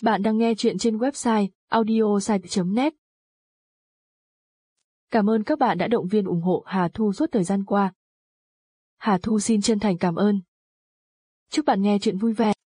Bạn đang nghe chuyện trên website audiosite.net. Cảm ơn các bạn đã động viên ủng hộ Hà Thu suốt thời gian qua. Hà Thu xin chân thành cảm ơn. Chúc bạn nghe chuyện vui vẻ.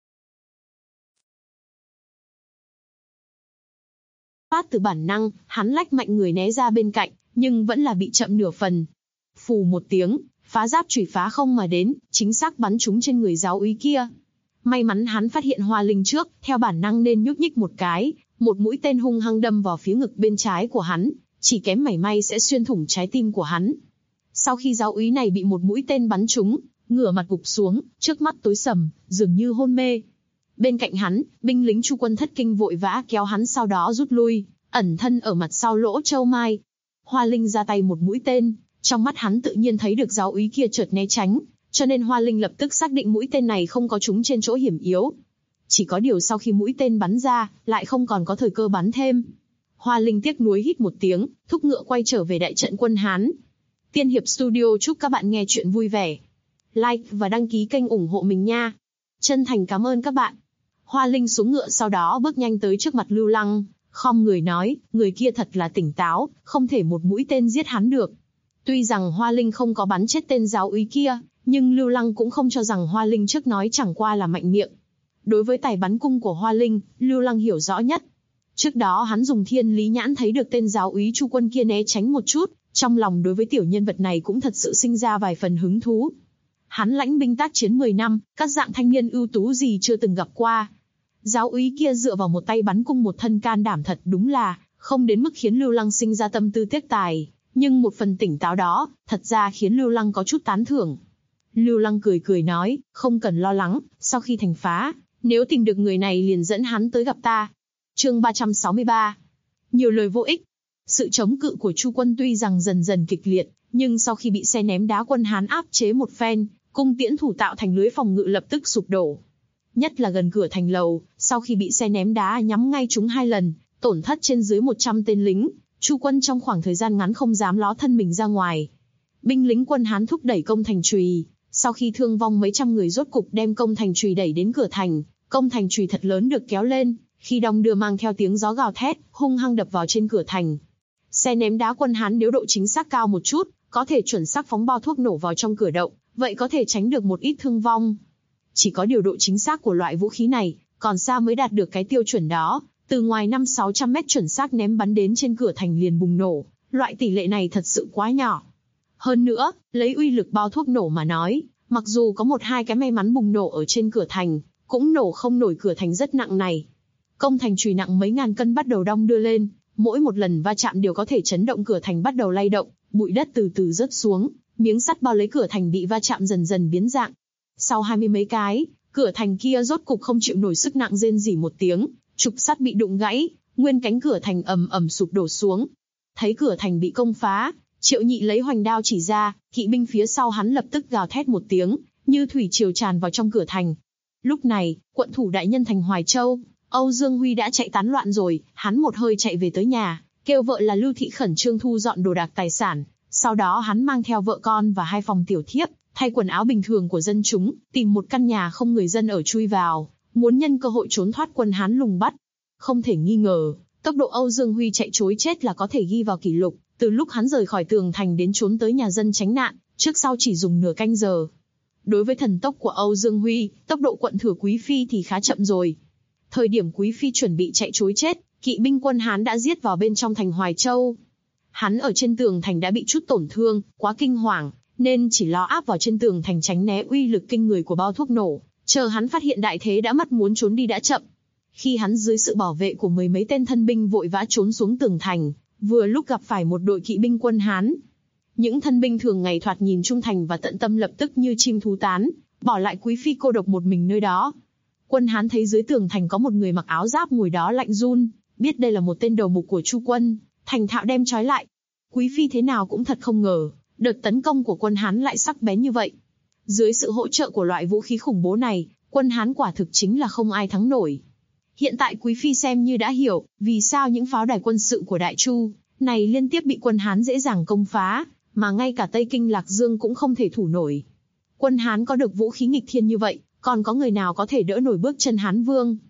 Phát từ bản năng, hắn lách mạnh người né ra bên cạnh, nhưng vẫn là bị chậm nửa phần. Phù một tiếng, phá giáp chủy phá không mà đến, chính xác bắn trúng trên người giáo úy kia. May mắn hắn phát hiện Hoa Linh trước, theo bản năng nên nhúc nhích một cái, một mũi tên hung hăng đâm vào phía ngực bên trái của hắn, chỉ kém mảy may sẽ xuyên thủng trái tim của hắn. Sau khi giáo úy này bị một mũi tên bắn trúng, ngửa mặt gục xuống, trước mắt tối sầm, dường như hôn mê. Bên cạnh hắn, binh lính Chu Quân thất kinh vội vã kéo hắn sau đó rút lui, ẩn thân ở mặt sau lỗ châu mai. Hoa Linh ra tay một mũi tên, trong mắt hắn tự nhiên thấy được giáo úy kia chợt né tránh, cho nên Hoa Linh lập tức xác định mũi tên này không có trúng trên chỗ hiểm yếu. Chỉ có điều sau khi mũi tên bắn ra, lại không còn có thời cơ bắn thêm. Hoa Linh tiếc nuối hít một tiếng, thúc ngựa quay trở về đại trận quân Hán. Tiên Hiệp Studio chúc các bạn nghe chuyện vui vẻ. Like và đăng ký kênh ủng hộ mình nha. Chân thành cảm ơn các bạn. Hoa Linh xuống ngựa sau đó bước nhanh tới trước mặt Lưu Lăng, khom người nói, người kia thật là tỉnh táo, không thể một mũi tên giết hắn được. Tuy rằng Hoa Linh không có bắn chết tên giáo úy kia, nhưng Lưu Lăng cũng không cho rằng Hoa Linh trước nói chẳng qua là mạnh miệng. Đối với tài bắn cung của Hoa Linh, Lưu Lăng hiểu rõ nhất. Trước đó hắn dùng thiên lý nhãn thấy được tên giáo úy Chu Quân kia né tránh một chút, trong lòng đối với tiểu nhân vật này cũng thật sự sinh ra vài phần hứng thú. Hắn lãnh binh tác chiến 10 năm, các dạng thanh niên ưu tú gì chưa từng gặp qua. Giáo úy kia dựa vào một tay bắn cung một thân can đảm thật đúng là, không đến mức khiến Lưu Lăng sinh ra tâm tư tiếc tài, nhưng một phần tỉnh táo đó, thật ra khiến Lưu Lăng có chút tán thưởng. Lưu Lăng cười cười nói, không cần lo lắng, sau khi thành phá, nếu tìm được người này liền dẫn hắn tới gặp ta. Chương 363. Nhiều lời vô ích. Sự chống cự của Chu Quân tuy rằng dần dần kịch liệt, nhưng sau khi bị xe ném đá quân Hán áp chế một phen, cung tiễn thủ tạo thành lưới phòng ngự lập tức sụp đổ. Nhất là gần cửa thành lầu, sau khi bị xe ném đá nhắm ngay trúng 2 lần, tổn thất trên dưới 100 tên lính, Chu Quân trong khoảng thời gian ngắn không dám ló thân mình ra ngoài. Binh lính quân Hán thúc đẩy công thành chùy, sau khi thương vong mấy trăm người rốt cục đem công thành chùy đẩy đến cửa thành, công thành chùy thật lớn được kéo lên, khi đong đưa mang theo tiếng gió gào thét, hung hăng đập vào trên cửa thành. Xe ném đá quân Hán nếu độ chính xác cao một chút, có thể chuẩn xác phóng bao thuốc nổ vào trong cửa động, vậy có thể tránh được một ít thương vong. Chỉ có điều độ chính xác của loại vũ khí này, còn xa mới đạt được cái tiêu chuẩn đó, từ ngoài 500-600 mét chuẩn xác ném bắn đến trên cửa thành liền bùng nổ, loại tỷ lệ này thật sự quá nhỏ. Hơn nữa, lấy uy lực bao thuốc nổ mà nói, mặc dù có 1-2 cái may mắn bùng nổ ở trên cửa thành, cũng nổ không nổi cửa thành rất nặng này. Công thành chùy nặng mấy ngàn cân bắt đầu đong đưa lên, mỗi một lần va chạm đều có thể chấn động cửa thành bắt đầu lay động, bụi đất từ từ rớt xuống, miếng sắt bao lấy cửa thành bị va chạm dần dần biến dạng. Sau 20 mấy cái, cửa thành kia rốt cục không chịu nổi sức nặng rên rỉ một tiếng, trục sắt bị đụng gãy, nguyên cánh cửa thành ầm ầm sụp đổ xuống. Thấy cửa thành bị công phá, Triệu Nhị lấy hoành đao chỉ ra, kỵ binh phía sau hắn lập tức gào thét một tiếng, như thủy triều tràn vào trong cửa thành. Lúc này, quận thủ đại nhân thành Hoài Châu, Âu Dương Huy đã chạy tán loạn rồi, hắn một hơi chạy về tới nhà, kêu vợ là Lưu Thị khẩn trương thu dọn đồ đạc tài sản, sau đó hắn mang theo vợ con và 2 phòng tiểu thiếp, thay quần áo bình thường của dân chúng, tìm một căn nhà không người dân ở chui vào, muốn nhân cơ hội trốn thoát quân Hán lùng bắt. Không thể nghi ngờ, tốc độ Âu Dương Huy chạy trối chết là có thể ghi vào kỷ lục, từ lúc hắn rời khỏi tường thành đến trốn tới nhà dân tránh nạn, trước sau chỉ dùng nửa canh giờ. Đối với thần tốc của Âu Dương Huy, tốc độ quận thừa Quý Phi thì khá chậm rồi. Thời điểm Quý Phi chuẩn bị chạy trối chết, kỵ binh quân Hán đã giết vào bên trong thành Hoài Châu. Hắn ở trên tường thành đã bị chút tổn thương, quá kinh hoàng, nên chỉ lo áp vào trên tường thành tránh né uy lực kinh người của bao thuốc nổ, chờ hắn phát hiện đại thế đã mất muốn trốn đi đã chậm. Khi hắn dưới sự bảo vệ của 10 mấy tên thân binh vội vã trốn xuống tường thành, vừa lúc gặp phải một đội kỵ binh quân Hán. Những thân binh thường ngày thoạt nhìn trung thành và tận tâm lập tức như chim thú tán, bỏ lại Quý Phi cô độc một mình nơi đó. Quân Hán thấy dưới tường thành có một người mặc áo giáp ngồi đó lạnh run, biết đây là một tên đầu mục của Chu Quân, thành thạo đem trói lại. Quý Phi thế nào cũng thật không ngờ, đợt tấn công của quân Hán lại sắc bén như vậy. Dưới sự hỗ trợ của loại vũ khí khủng bố này, quân Hán quả thực chính là không ai thắng nổi. Hiện tại Quý Phi xem như đã hiểu, vì sao những pháo đài quân sự của Đại Chu này liên tiếp bị quân Hán dễ dàng công phá, mà ngay cả Tây Kinh Lạc Dương cũng không thể thủ nổi. Quân Hán có được vũ khí nghịch thiên như vậy, còn có người nào có thể đỡ nổi bước chân Hán Vương?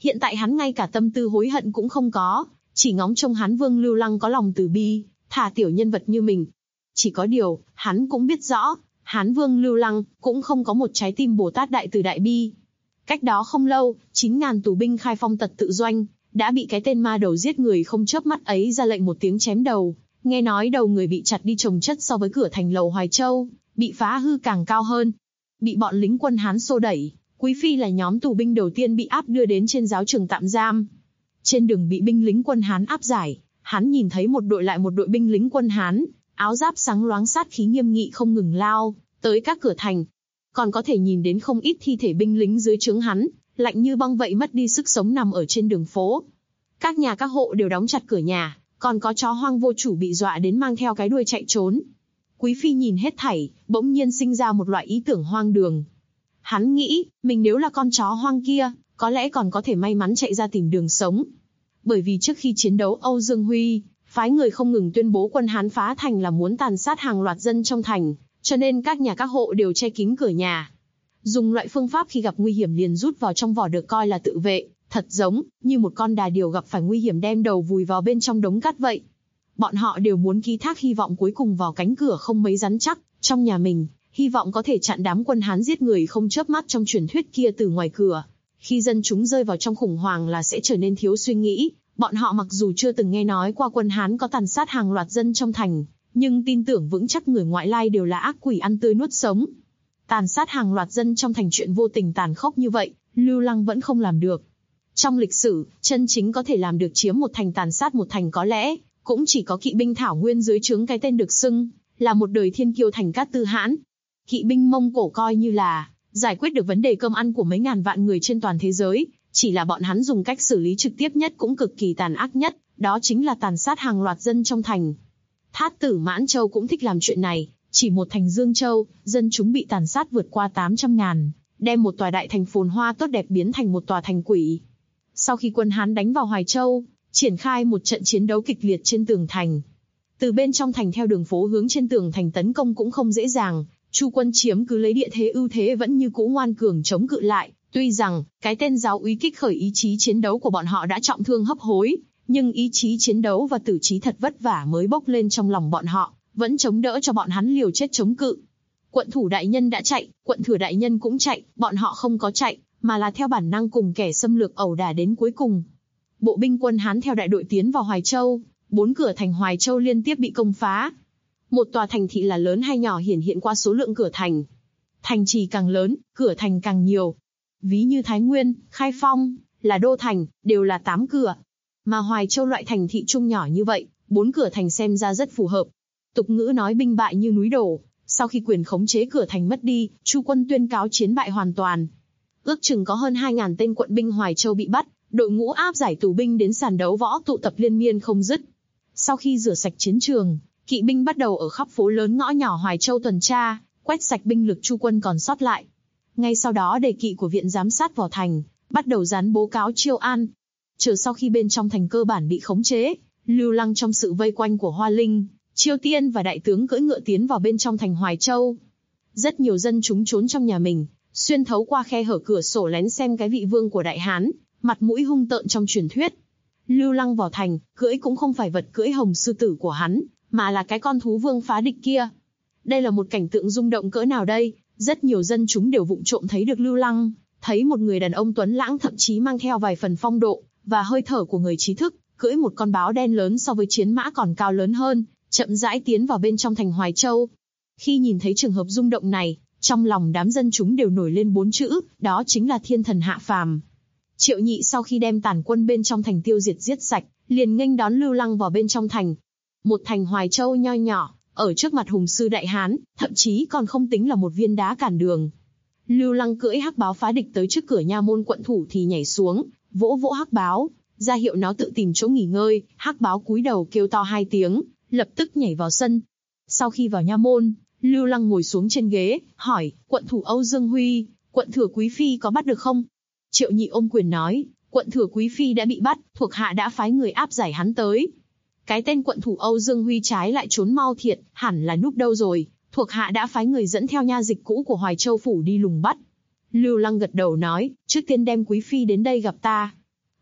Hiện tại hắn ngay cả tâm tư hối hận cũng không có, chỉ ngóng trông Hán Vương Lưu Lăng có lòng từ bi, thả tiểu nhân vật như mình. Chỉ có điều, hắn cũng biết rõ, Hán Vương Lưu Lăng cũng không có một trái tim Bồ Tát đại từ đại bi. Cách đó không lâu, 9.000 tù binh khai phong tật tự doanh, đã bị cái tên ma đầu giết người không chớp mắt ấy ra lệnh một tiếng chém đầu. Nghe nói đầu người bị chặt đi chồng chất so với cửa thành lầu Hoài Châu, bị phá hư càng cao hơn. Bị bọn lính quân Hán xô đẩy, Quý Phi là nhóm tù binh đầu tiên bị áp đưa đến trên giáo trường tạm giam. Trên đường bị binh lính quân Hán áp giải, hắn nhìn thấy một đội lại một đội binh lính quân Hán, áo giáp sáng loáng sát khí nghiêm nghị không ngừng lao tới các cửa thành. Còn có thể nhìn đến không ít thi thể binh lính dưới trướng hắn, lạnh như băng vậy mất đi sức sống nằm ở trên đường phố. Các nhà các hộ đều đóng chặt cửa nhà, còn có chó hoang vô chủ bị dọa đến mang theo cái đuôi chạy trốn. Quý Phi nhìn hết thảy, bỗng nhiên sinh ra một loại ý tưởng hoang đường. Hắn nghĩ, mình nếu là con chó hoang kia, có lẽ còn có thể may mắn chạy ra tìm đường sống. Bởi vì trước khi chiến đấu Âu Dương Huy, phái người không ngừng tuyên bố quân Hán phá thành là muốn tàn sát hàng loạt dân trong thành, cho nên các nhà các hộ đều che kín cửa nhà. Dùng loại phương pháp khi gặp nguy hiểm liền rút vào trong vỏ được coi là tự vệ, thật giống như một con đà điểu gặp phải nguy hiểm đem đầu vùi vào bên trong đống cát vậy. Bọn họ đều muốn ký thác hy vọng cuối cùng vào cánh cửa không mấy rắn chắc trong nhà mình, hy vọng có thể chặn đám quân Hán giết người không chớp mắt trong truyền thuyết kia từ ngoài cửa. Khi dân chúng rơi vào trong khủng hoảng là sẽ trở nên thiếu suy nghĩ. Bọn họ mặc dù chưa từng nghe nói qua quân Hán có tàn sát hàng loạt dân trong thành, nhưng tin tưởng vững chắc người ngoại lai đều là ác quỷ ăn tươi nuốt sống. Tàn sát hàng loạt dân trong thành chuyện vô tình tàn khốc như vậy, Lưu Lăng vẫn không làm được. Trong lịch sử, chân chính có thể làm được chiếm một thành tàn sát một thành có lẽ cũng chỉ có kỵ binh Thảo Nguyên dưới trướng cái tên được xưng là một đời thiên kiêu Thành Cát Tư Hãn. Kỵ binh Mông Cổ coi như là giải quyết được vấn đề cơm ăn của mấy ngàn vạn người trên toàn thế giới, chỉ là bọn hắn dùng cách xử lý trực tiếp nhất cũng cực kỳ tàn ác nhất, đó chính là tàn sát hàng loạt dân trong thành. Thát tử Mãn Châu cũng thích làm chuyện này, chỉ một thành Dương Châu, dân chúng bị tàn sát vượt qua 800.000, đem một tòa đại thành phồn hoa tốt đẹp biến thành một tòa thành quỷ. Sau khi quân Hán đánh vào Hoài Châu, triển khai một trận chiến đấu kịch liệt trên tường thành. Từ bên trong thành theo đường phố hướng trên tường thành tấn công cũng không dễ dàng, Chu quân chiếm cứ lấy địa thế ưu thế vẫn như cũ ngoan cường chống cự lại. Tuy rằng, cái tên giáo úy kích khởi ý chí chiến đấu của bọn họ đã trọng thương hấp hối, nhưng ý chí chiến đấu và tử chí thật vất vả mới bốc lên trong lòng bọn họ, vẫn chống đỡ cho bọn hắn liều chết chống cự. Quận thủ đại nhân đã chạy, quận thừa đại nhân cũng chạy, bọn họ không có chạy, mà là theo bản năng cùng kẻ xâm lược ẩu đả đến cuối cùng. Bộ binh quân Hán theo đại đội tiến vào Hoài Châu, 4 cửa thành Hoài Châu liên tiếp bị công phá. Một tòa thành thị là lớn hay nhỏ hiển hiện qua số lượng cửa thành. Thành trì càng lớn, cửa thành càng nhiều. Ví như Thái Nguyên, Khai Phong, là đô thành, đều là 8 cửa. Mà Hoài Châu loại thành thị trung nhỏ như vậy, 4 cửa thành xem ra rất phù hợp. Tục ngữ nói binh bại như núi đổ, sau khi quyền khống chế cửa thành mất đi, Chu quân tuyên cáo chiến bại hoàn toàn. Ước chừng có hơn 2.000 tên quận binh Hoài Châu bị bắt, đội ngũ áp giải tù binh đến sàn đấu võ tụ tập liên miên không dứt. Sau khi rửa sạch chiến trường, kỵ binh bắt đầu ở khắp phố lớn ngõ nhỏ Hoài Châu tuần tra, quét sạch binh lực Chu quân còn sót lại. Ngay sau đó đề kỵ của viện giám sát vào thành, bắt đầu dán bố cáo chiêu an. Chờ sau khi bên trong thành cơ bản bị khống chế, Lưu Lăng trong sự vây quanh của Hoa Linh, Chiêu Tiên và đại tướng cưỡi ngựa tiến vào bên trong thành Hoài Châu. Rất nhiều dân chúng trốn trong nhà mình, xuyên thấu qua khe hở cửa sổ lén xem cái vị vương của Đại Hán, mặt mũi hung tợn trong truyền thuyết. Lưu Lăng vào thành, cưỡi cũng không phải vật cưỡi hồng sư tử của hắn, mà là cái con thú vương phá địch kia. Đây là một cảnh tượng rung động cỡ nào đây? Rất nhiều dân chúng đều vụng trộm thấy được Lưu Lăng, thấy một người đàn ông tuấn lãng thậm chí mang theo vài phần phong độ và hơi thở của người trí thức, cưỡi một con báo đen lớn so với chiến mã còn cao lớn hơn, chậm rãi tiến vào bên trong thành Hoài Châu. Khi nhìn thấy trường hợp rung động này, trong lòng đám dân chúng đều nổi lên 4 chữ, đó chính là thiên thần hạ phàm. Triệu Nhị sau khi đem tàn quân bên trong thành tiêu diệt giết sạch, liền nghênh đón Lưu Lăng vào bên trong thành. Một thành Hoài Châu nho nhỏ, ở trước mặt hùng sư Đại Hán, thậm chí còn không tính là một viên đá cản đường. Lưu Lăng cưỡi hắc báo phá địch tới trước cửa nha môn quận thủ thì nhảy xuống, vỗ vỗ hắc báo, ra hiệu nó tự tìm chỗ nghỉ ngơi. Hắc báo cúi đầu kêu to 2 tiếng, lập tức nhảy vào sân. Sau khi vào nha môn, Lưu Lăng ngồi xuống trên ghế, hỏi, quận thủ Âu Dương Huy, quận thừa Quý Phi có bắt được không? Triệu Nhị ôm quyền nói, quận thừa Quý Phi đã bị bắt, thuộc hạ đã phái người áp giải hắn tới. Cái tên quận thủ Âu Dương Huy trái lại trốn mau thiệt, hẳn là núp đâu rồi, thuộc hạ đã phái người dẫn theo nha dịch cũ của Hoài Châu phủ đi lùng bắt. Lưu Lăng gật đầu nói, trước tiên đem Quý Phi đến đây gặp ta.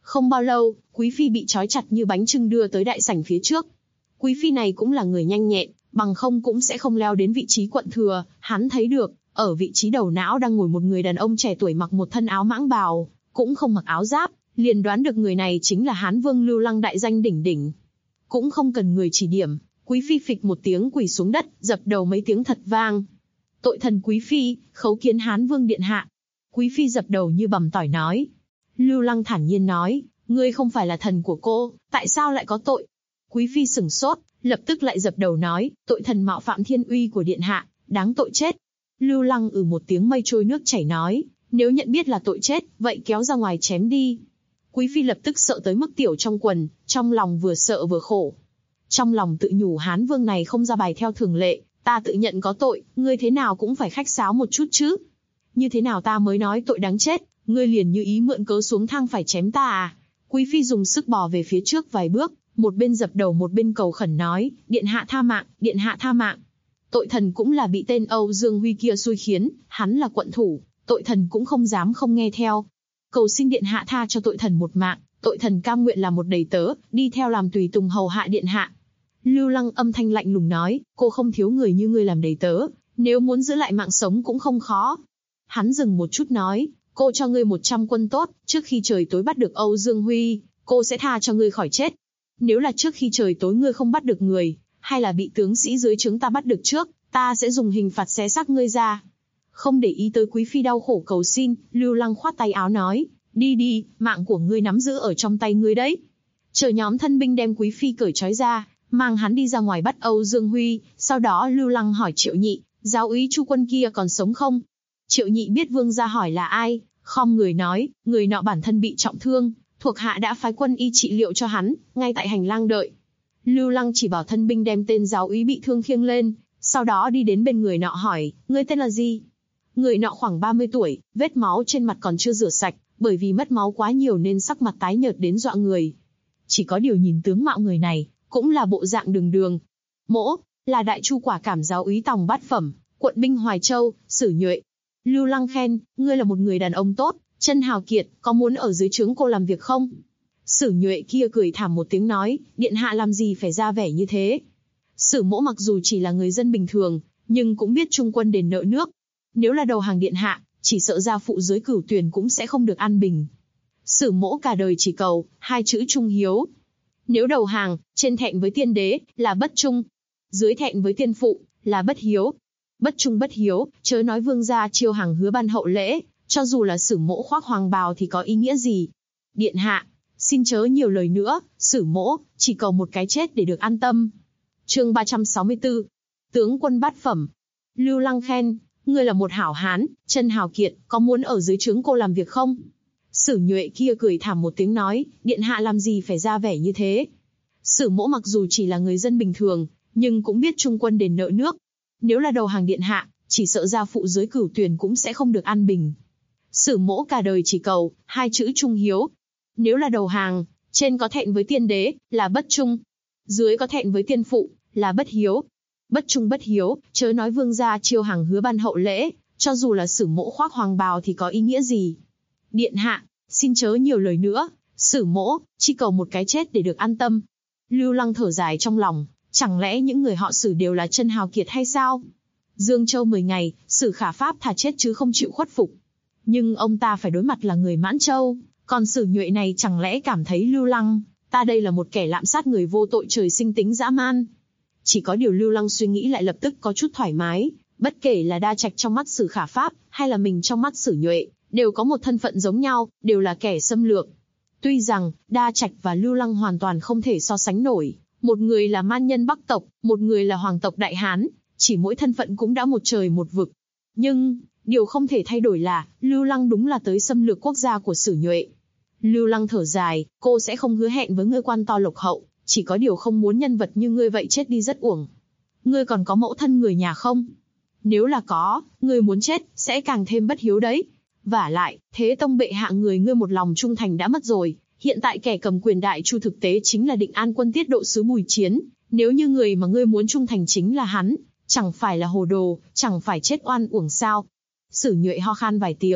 Không bao lâu, quý phi bị trói chặt như bánh chưng đưa tới đại sảnh phía trước. Quý phi này cũng là người nhanh nhẹn, bằng không cũng sẽ không leo đến vị trí quận thừa. Hắn thấy được, ở vị trí đầu não đang ngồi một người đàn ông trẻ tuổi mặc một thân áo mãng bào, cũng không mặc áo giáp, liền đoán được người này chính là Hán Vương Lưu Lăng đại danh đỉnh đỉnh. Cũng không cần người chỉ điểm, quý phi phịch một tiếng quỳ xuống đất, dập đầu mấy tiếng thật vang. Tội thần quý phi, khấu kiến Hán Vương điện hạ. Quý phi dập đầu như bằm tỏi nói. Lưu Lăng thản nhiên nói, ngươi không phải là thần của cô, tại sao lại có tội? Quý phi sửng sốt, lập tức lại dập đầu nói, tội thần mạo phạm thiên uy của điện hạ, đáng tội chết. Lưu Lăng một tiếng mây trôi nước chảy nói, nếu nhận biết là tội chết, vậy kéo ra ngoài chém đi. Quý phi lập tức sợ tới mức tiểu trong quần, trong lòng vừa sợ vừa khổ. Trong lòng tự nhủ Hán Vương này không ra bài theo thường lệ, ta tự nhận có tội, ngươi thế nào cũng phải khách sáo một chút chứ. Như thế nào ta mới nói tội đáng chết, ngươi liền như ý mượn cớ xuống thang phải chém ta à? Quý phi dùng sức bò về phía trước vài bước, một bên dập đầu một bên cầu khẩn nói, điện hạ tha mạng, điện hạ tha mạng. Tội thần cũng là bị tên Âu Dương Huy kia xui khiến, hắn là quận thủ, tội thần cũng không dám không nghe theo. Cầu xin điện hạ tha cho tội thần một mạng, tội thần cam nguyện là một đầy tớ, đi theo làm tùy tùng hầu hạ điện hạ. Lưu Lăng âm thanh lạnh lùng nói, cô không thiếu người như ngươi làm đầy tớ, nếu muốn giữ lại mạng sống cũng không khó. Hắn dừng một chút nói, cô cho ngươi 100 quân tốt, trước khi trời tối bắt được Âu Dương Huy, cô sẽ tha cho ngươi khỏi chết. Nếu là trước khi trời tối ngươi không bắt được người, hay là bị tướng sĩ dưới trướng ta bắt được trước, ta sẽ dùng hình phạt xé xác ngươi ra. Không để ý tới quý phi đau khổ cầu xin, Lưu Lăng khoát tay áo nói, đi đi, mạng của ngươi nắm giữ ở trong tay ngươi đấy. Chờ nhóm thân binh đem quý phi cởi trói ra, mang hắn đi ra ngoài bắt Âu Dương Huy, sau đó Lưu Lăng hỏi Triệu Nhị, giáo úy Chu Quân kia còn sống không? Triệu Nhị biết vương gia hỏi là ai, khom người nói, người nọ bản thân bị trọng thương, thuộc hạ đã phái quân y trị liệu cho hắn, ngay tại hành lang đợi. Lưu Lăng chỉ bảo thân binh đem tên giáo úy bị thương khiêng lên, sau đó đi đến bên người nọ hỏi, ngươi tên là gì? Người nọ khoảng 30 tuổi, vết máu trên mặt còn chưa rửa sạch, bởi vì mất máu quá nhiều nên sắc mặt tái nhợt đến dọa người. Chỉ có điều nhìn tướng mạo người này, cũng là bộ dạng đường đường. Mỗ, là đại chu quả cảm giáo úy tòng bát phẩm, quận binh Hoài Châu, Sử Nhuệ. Lưu Lăng khen, ngươi là một người đàn ông tốt, chân hào kiệt, có muốn ở dưới trướng cô làm việc không? Sử Nhuệ kia cười thảm một tiếng nói, điện hạ làm gì phải ra vẻ như thế? Sử mỗ mặc dù chỉ là người dân bình thường, nhưng cũng biết trung quân đền nợ nước. Nếu là đầu hàng điện hạ, chỉ sợ gia phụ dưới cửu tuyển cũng sẽ không được an bình. Sử mỗ cả đời chỉ cầu 2 chữ trung hiếu. Nếu đầu hàng, trên thẹn với tiên đế là bất trung, dưới thẹn với tiên phụ là bất hiếu. Bất trung bất hiếu, chớ nói vương gia chiêu hàng hứa ban hậu lễ, cho dù là Sử mỗ khoác hoàng bào thì có ý nghĩa gì? Điện hạ, xin chớ nhiều lời nữa, Sử mỗ chỉ cầu một cái chết để được an tâm. Chương 364, tướng quân bát phẩm. Lưu Lăng khen, ngươi là một hảo hán, chân hào kiệt, có muốn ở dưới trướng cô làm việc không? Sử Nhuệ kia cười thảm một tiếng nói, điện hạ làm gì phải ra vẻ như thế? Sử mỗ mặc dù chỉ là người dân bình thường, nhưng cũng biết trung quân đền nợ nước. Nếu là đầu hàng điện hạ, chỉ sợ gia phụ dưới cửu tuyển cũng sẽ không được an bình. Sử mỗ cả đời chỉ cầu 2 chữ trung hiếu. Nếu là đầu hàng, trên có thẹn với tiên đế là bất trung, dưới có thẹn với tiên phụ là bất hiếu. Bất trung bất hiếu, chớ nói vương gia chiêu hàng hứa ban hậu lễ, cho dù là Sử mỗ khoác hoàng bào thì có ý nghĩa gì? Điện hạ, xin chớ nhiều lời nữa, Sử mỗ chỉ cầu một cái chết để được an tâm. Lưu Lăng thở dài trong lòng, chẳng lẽ những người họ Sử đều là chân hào kiệt hay sao? Dương Châu 10 ngày, Sử Khả Pháp thà chết chứ không chịu khuất phục. Nhưng ông ta phải đối mặt là người Mãn Châu, còn Sử Nhuệ này chẳng lẽ cảm thấy Lưu Lăng, ta đây là một kẻ lạm sát người vô tội trời sinh tính dã man. Chỉ có điều Lưu Lăng suy nghĩ lại lập tức có chút thoải mái, bất kể là Đa Trạch trong mắt Sử Khả Pháp, hay là mình trong mắt Sử Nhuệ, đều có một thân phận giống nhau, đều là kẻ xâm lược. Tuy rằng, Đa Trạch và Lưu Lăng hoàn toàn không thể so sánh nổi, một người là man nhân Bắc tộc, một người là hoàng tộc Đại Hán, chỉ mỗi thân phận cũng đã một trời một vực. Nhưng, điều không thể thay đổi là, Lưu Lăng đúng là tới xâm lược quốc gia của Sử Nhuệ. Lưu Lăng thở dài, cô sẽ không hứa hẹn với ngươi quan to lộc hậu, chỉ có điều không muốn nhân vật như ngươi vậy chết đi rất uổng. Ngươi còn có mẫu thân người nhà không? Nếu là có, ngươi muốn chết, sẽ càng thêm bất hiếu đấy. Vả lại, Thế Tông bệ hạ người ngươi một lòng trung thành đã mất rồi, hiện tại kẻ cầm quyền Đại Chu thực tế chính là Định An quân tiết độ sứ Bùi Chiến, nếu như người mà ngươi muốn trung thành chính là hắn, chẳng phải là hồ đồ, chẳng phải chết oan uổng sao? Sử Nhuệ ho khan vài tiếng,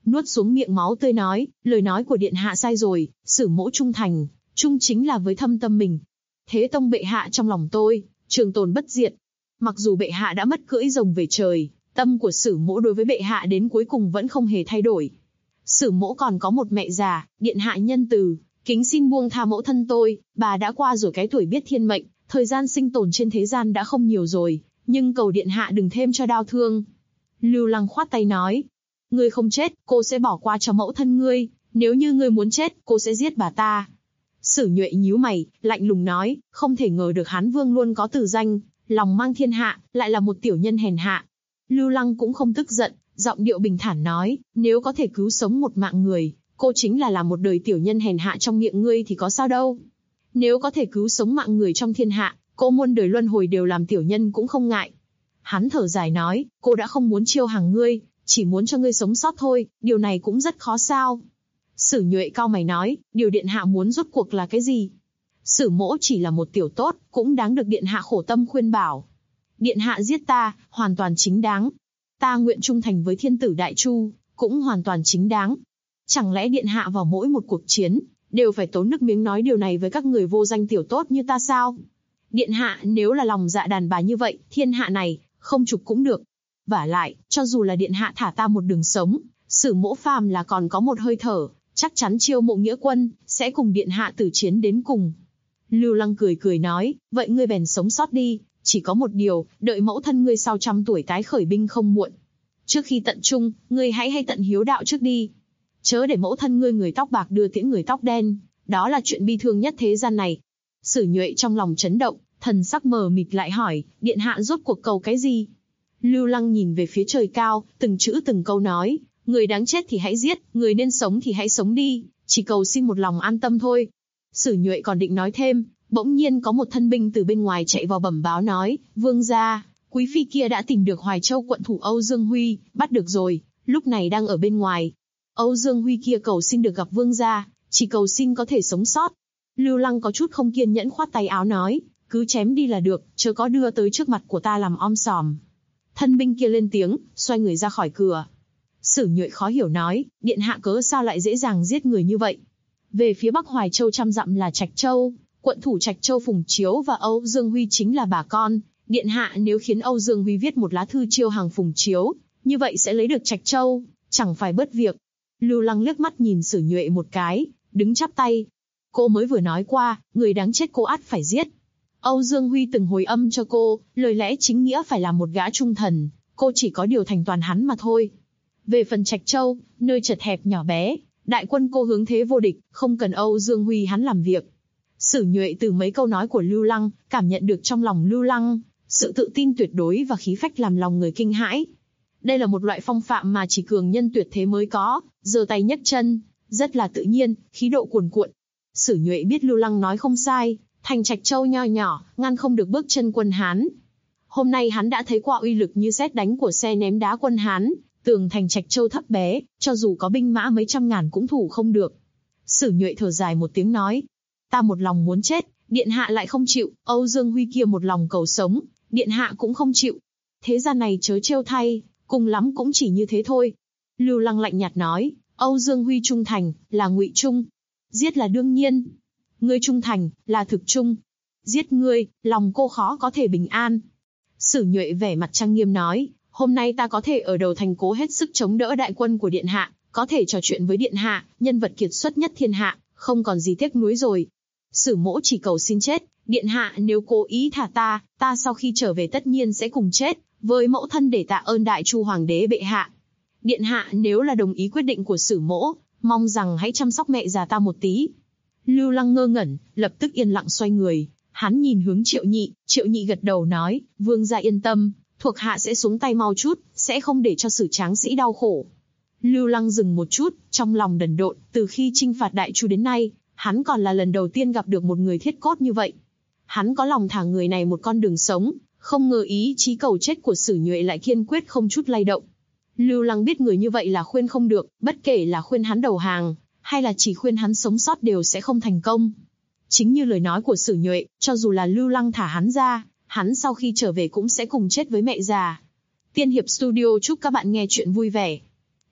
nuốt xuống miệng máu tươi nói, lời nói của điện hạ sai rồi, Sử mỗ trung thành, trung chính là với thâm tâm mình. Thế tông bệ hạ trong lòng tôi, trường tồn bất diệt. Mặc dù bệ hạ đã mất cưỡi rồng về trời, tâm của Sử mỗ đối với bệ hạ đến cuối cùng vẫn không hề thay đổi. Sử mỗ còn có một mẹ già, điện hạ nhân từ, kính xin buông tha mẫu thân tôi, bà đã qua rồi cái tuổi biết thiên mệnh, thời gian sinh tồn trên thế gian đã không nhiều rồi, nhưng cầu điện hạ đừng thêm cho đau thương. Lưu Lăng khoát tay nói, ngươi không chết, cô sẽ bỏ qua cho mẫu thân ngươi, nếu như ngươi muốn chết, cô sẽ giết bà ta. Sử Nhuệ nhíu mày, lạnh lùng nói, không thể ngờ được Hán Vương luôn có từ danh, lòng mang thiên hạ, lại là một tiểu nhân hèn hạ. Lưu Lăng cũng không tức giận, giọng điệu bình thản nói, nếu có thể cứu sống một mạng người, cô chính là làm một đời tiểu nhân hèn hạ trong miệng ngươi thì có sao đâu. Nếu có thể cứu sống mạng người trong thiên hạ, cô muôn đời luân hồi đều làm tiểu nhân cũng không ngại. Hắn thở dài nói, cô đã không muốn chiêu hàng ngươi, chỉ muốn cho ngươi sống sót thôi, điều này cũng rất khó sao. Sử Nhuệ cau mày nói, điều điện hạ muốn rốt cuộc là cái gì? Sử mỗ chỉ là một tiểu tốt, cũng đáng được điện hạ khổ tâm khuyên bảo. Điện hạ giết ta, hoàn toàn chính đáng. Ta nguyện trung thành với thiên tử Đại Chu, cũng hoàn toàn chính đáng. Chẳng lẽ điện hạ vào mỗi một cuộc chiến, đều phải tốn nước miếng nói điều này với các người vô danh tiểu tốt như ta sao? Điện hạ nếu là lòng dạ đàn bà như vậy, thiên hạ này, không trục cũng được. Vả lại, cho dù là điện hạ thả ta một đường sống, Sử mỗ phàm là còn có một hơi thở, chắc chắn chiêu mộ nghĩa quân, sẽ cùng điện hạ tử chiến đến cùng. Lưu Lăng cười cười nói, vậy ngươi bèn sống sót đi, chỉ có một điều, đợi mẫu thân ngươi sau 100 tuổi tái khởi binh không muộn. Trước khi tận trung, ngươi hãy tận hiếu đạo trước đi. Chớ để mẫu thân ngươi người tóc bạc đưa tiễn người tóc đen, đó là chuyện bi thương nhất thế gian này. Sử Nhuệ trong lòng chấn động, thần sắc mờ mịt lại hỏi, điện hạ rốt cuộc cầu cái gì? Lưu Lăng nhìn về phía trời cao, từng chữ từng câu nói, người đáng chết thì hãy giết, người nên sống thì hãy sống đi, chỉ cầu xin một lòng an tâm thôi. Sử Nhuệ còn định nói thêm, bỗng nhiên có một thân binh từ bên ngoài chạy vào bẩm báo nói, vương gia, quý phi kia đã tìm được Hoài Châu quận thủ Âu Dương Huy, bắt được rồi, lúc này đang ở bên ngoài. Âu Dương Huy kia cầu xin được gặp vương gia, chỉ cầu xin có thể sống sót. Lưu Lăng có chút không kiên nhẫn khoát tay áo nói, cứ chém đi là được, chớ có đưa tới trước mặt của ta làm om sòm. Thân binh kia lên tiếng, xoay người ra khỏi cửa. Sử Nhuệ khó hiểu nói, điện hạ cớ sao lại dễ dàng giết người như vậy? Về phía bắc Hoài Châu 100 dặm là Trạch Châu, quận thủ Trạch Châu Phùng Chiếu và Âu Dương Huy chính là bà con. Điện hạ nếu khiến Âu Dương Huy viết một lá thư chiêu hàng Phùng Chiếu, như vậy sẽ lấy được Trạch Châu, chẳng phải bớt việc. Lưu Lăng liếc mắt nhìn Sử Nhuệ một cái, đứng chắp tay. Cô mới vừa nói qua, người đáng chết cô ắt phải giết. Âu Dương Huy từng hồi âm cho cô, lời lẽ chính nghĩa phải làm một gã trung thần, cô chỉ có điều thành toàn hắn mà thôi. Về phần Trạch Châu, nơi chật hẹp nhỏ bé, đại quân cô hướng thế vô địch, không cần Âu Dương Huy hắn làm việc. Sử Nhuệ từ mấy câu nói của Lưu Lăng, cảm nhận được trong lòng Lưu Lăng, sự tự tin tuyệt đối và khí phách làm lòng người kinh hãi. Đây là một loại phong phạm mà chỉ cường nhân tuyệt thế mới có, giơ tay nhấc chân, rất là tự nhiên, khí độ cuồn cuộn. Sử Nhuệ biết Lưu Lăng nói không sai, thành Trạch Châu nho nhỏ, ngăn không được bước chân quân Hán. Hôm nay hắn đã thấy qua uy lực như sét đánh của xe ném đá quân Hán, tường thành Trạch Châu thấp bé, cho dù có binh mã mấy trăm ngàn cũng thủ không được. Sử Nhuệ thở dài một tiếng nói, ta một lòng muốn chết, điện hạ lại không chịu, Âu Dương Huy kia một lòng cầu sống, điện hạ cũng không chịu. Thế gian này chớ trêu thay, cùng lắm cũng chỉ như thế thôi. Lưu Lăng lạnh nhạt nói, Âu Dương Huy trung thành, là ngụy trung. Giết là đương nhiên. Ngươi trung thành, là thực trung. Giết ngươi, lòng cô khó có thể bình an. Sử Nhuệ vẻ mặt trang nghiêm nói, hôm nay ta có thể ở đầu thành cố hết sức chống đỡ đại quân của điện hạ, có thể trò chuyện với điện hạ, nhân vật kiệt xuất nhất thiên hạ, không còn gì tiếc nuối rồi. Sử mỗ chỉ cầu xin chết, điện hạ nếu cố ý thả ta sau khi trở về tất nhiên sẽ cùng chết, với mẫu thân để tạ ơn Đại Chu Hoàng đế bệ hạ. Điện hạ nếu là đồng ý quyết định của Sử mỗ, mong rằng hãy chăm sóc mẹ già ta một tí. Lưu Lăng ngơ ngẩn, lập tức yên lặng xoay người, hắn nhìn hướng Triệu Nhị gật đầu nói, vương gia yên tâm, thuộc hạ sẽ xuống tay mau chút, sẽ không để cho Sử tráng sĩ đau khổ. Lưu Lăng dừng một chút, trong lòng đần độn, từ khi chinh phạt Đại Chu đến nay, hắn còn là lần đầu tiên gặp được một người thiết cốt như vậy. Hắn có lòng thả người này một con đường sống, không ngờ ý chí cầu chết của Sử Nhuệ lại kiên quyết không chút lay động. Lưu Lăng biết người như vậy là khuyên không được, bất kể là khuyên hắn đầu hàng, hay là chỉ khuyên hắn sống sót đều sẽ không thành công. Chính như lời nói của Sử Nhuệ, cho dù là Lưu Lăng thả hắn ra, hắn sau khi trở về cũng sẽ cùng chết với mẹ già. Tiên Hiệp Studio chúc các bạn nghe chuyện vui vẻ.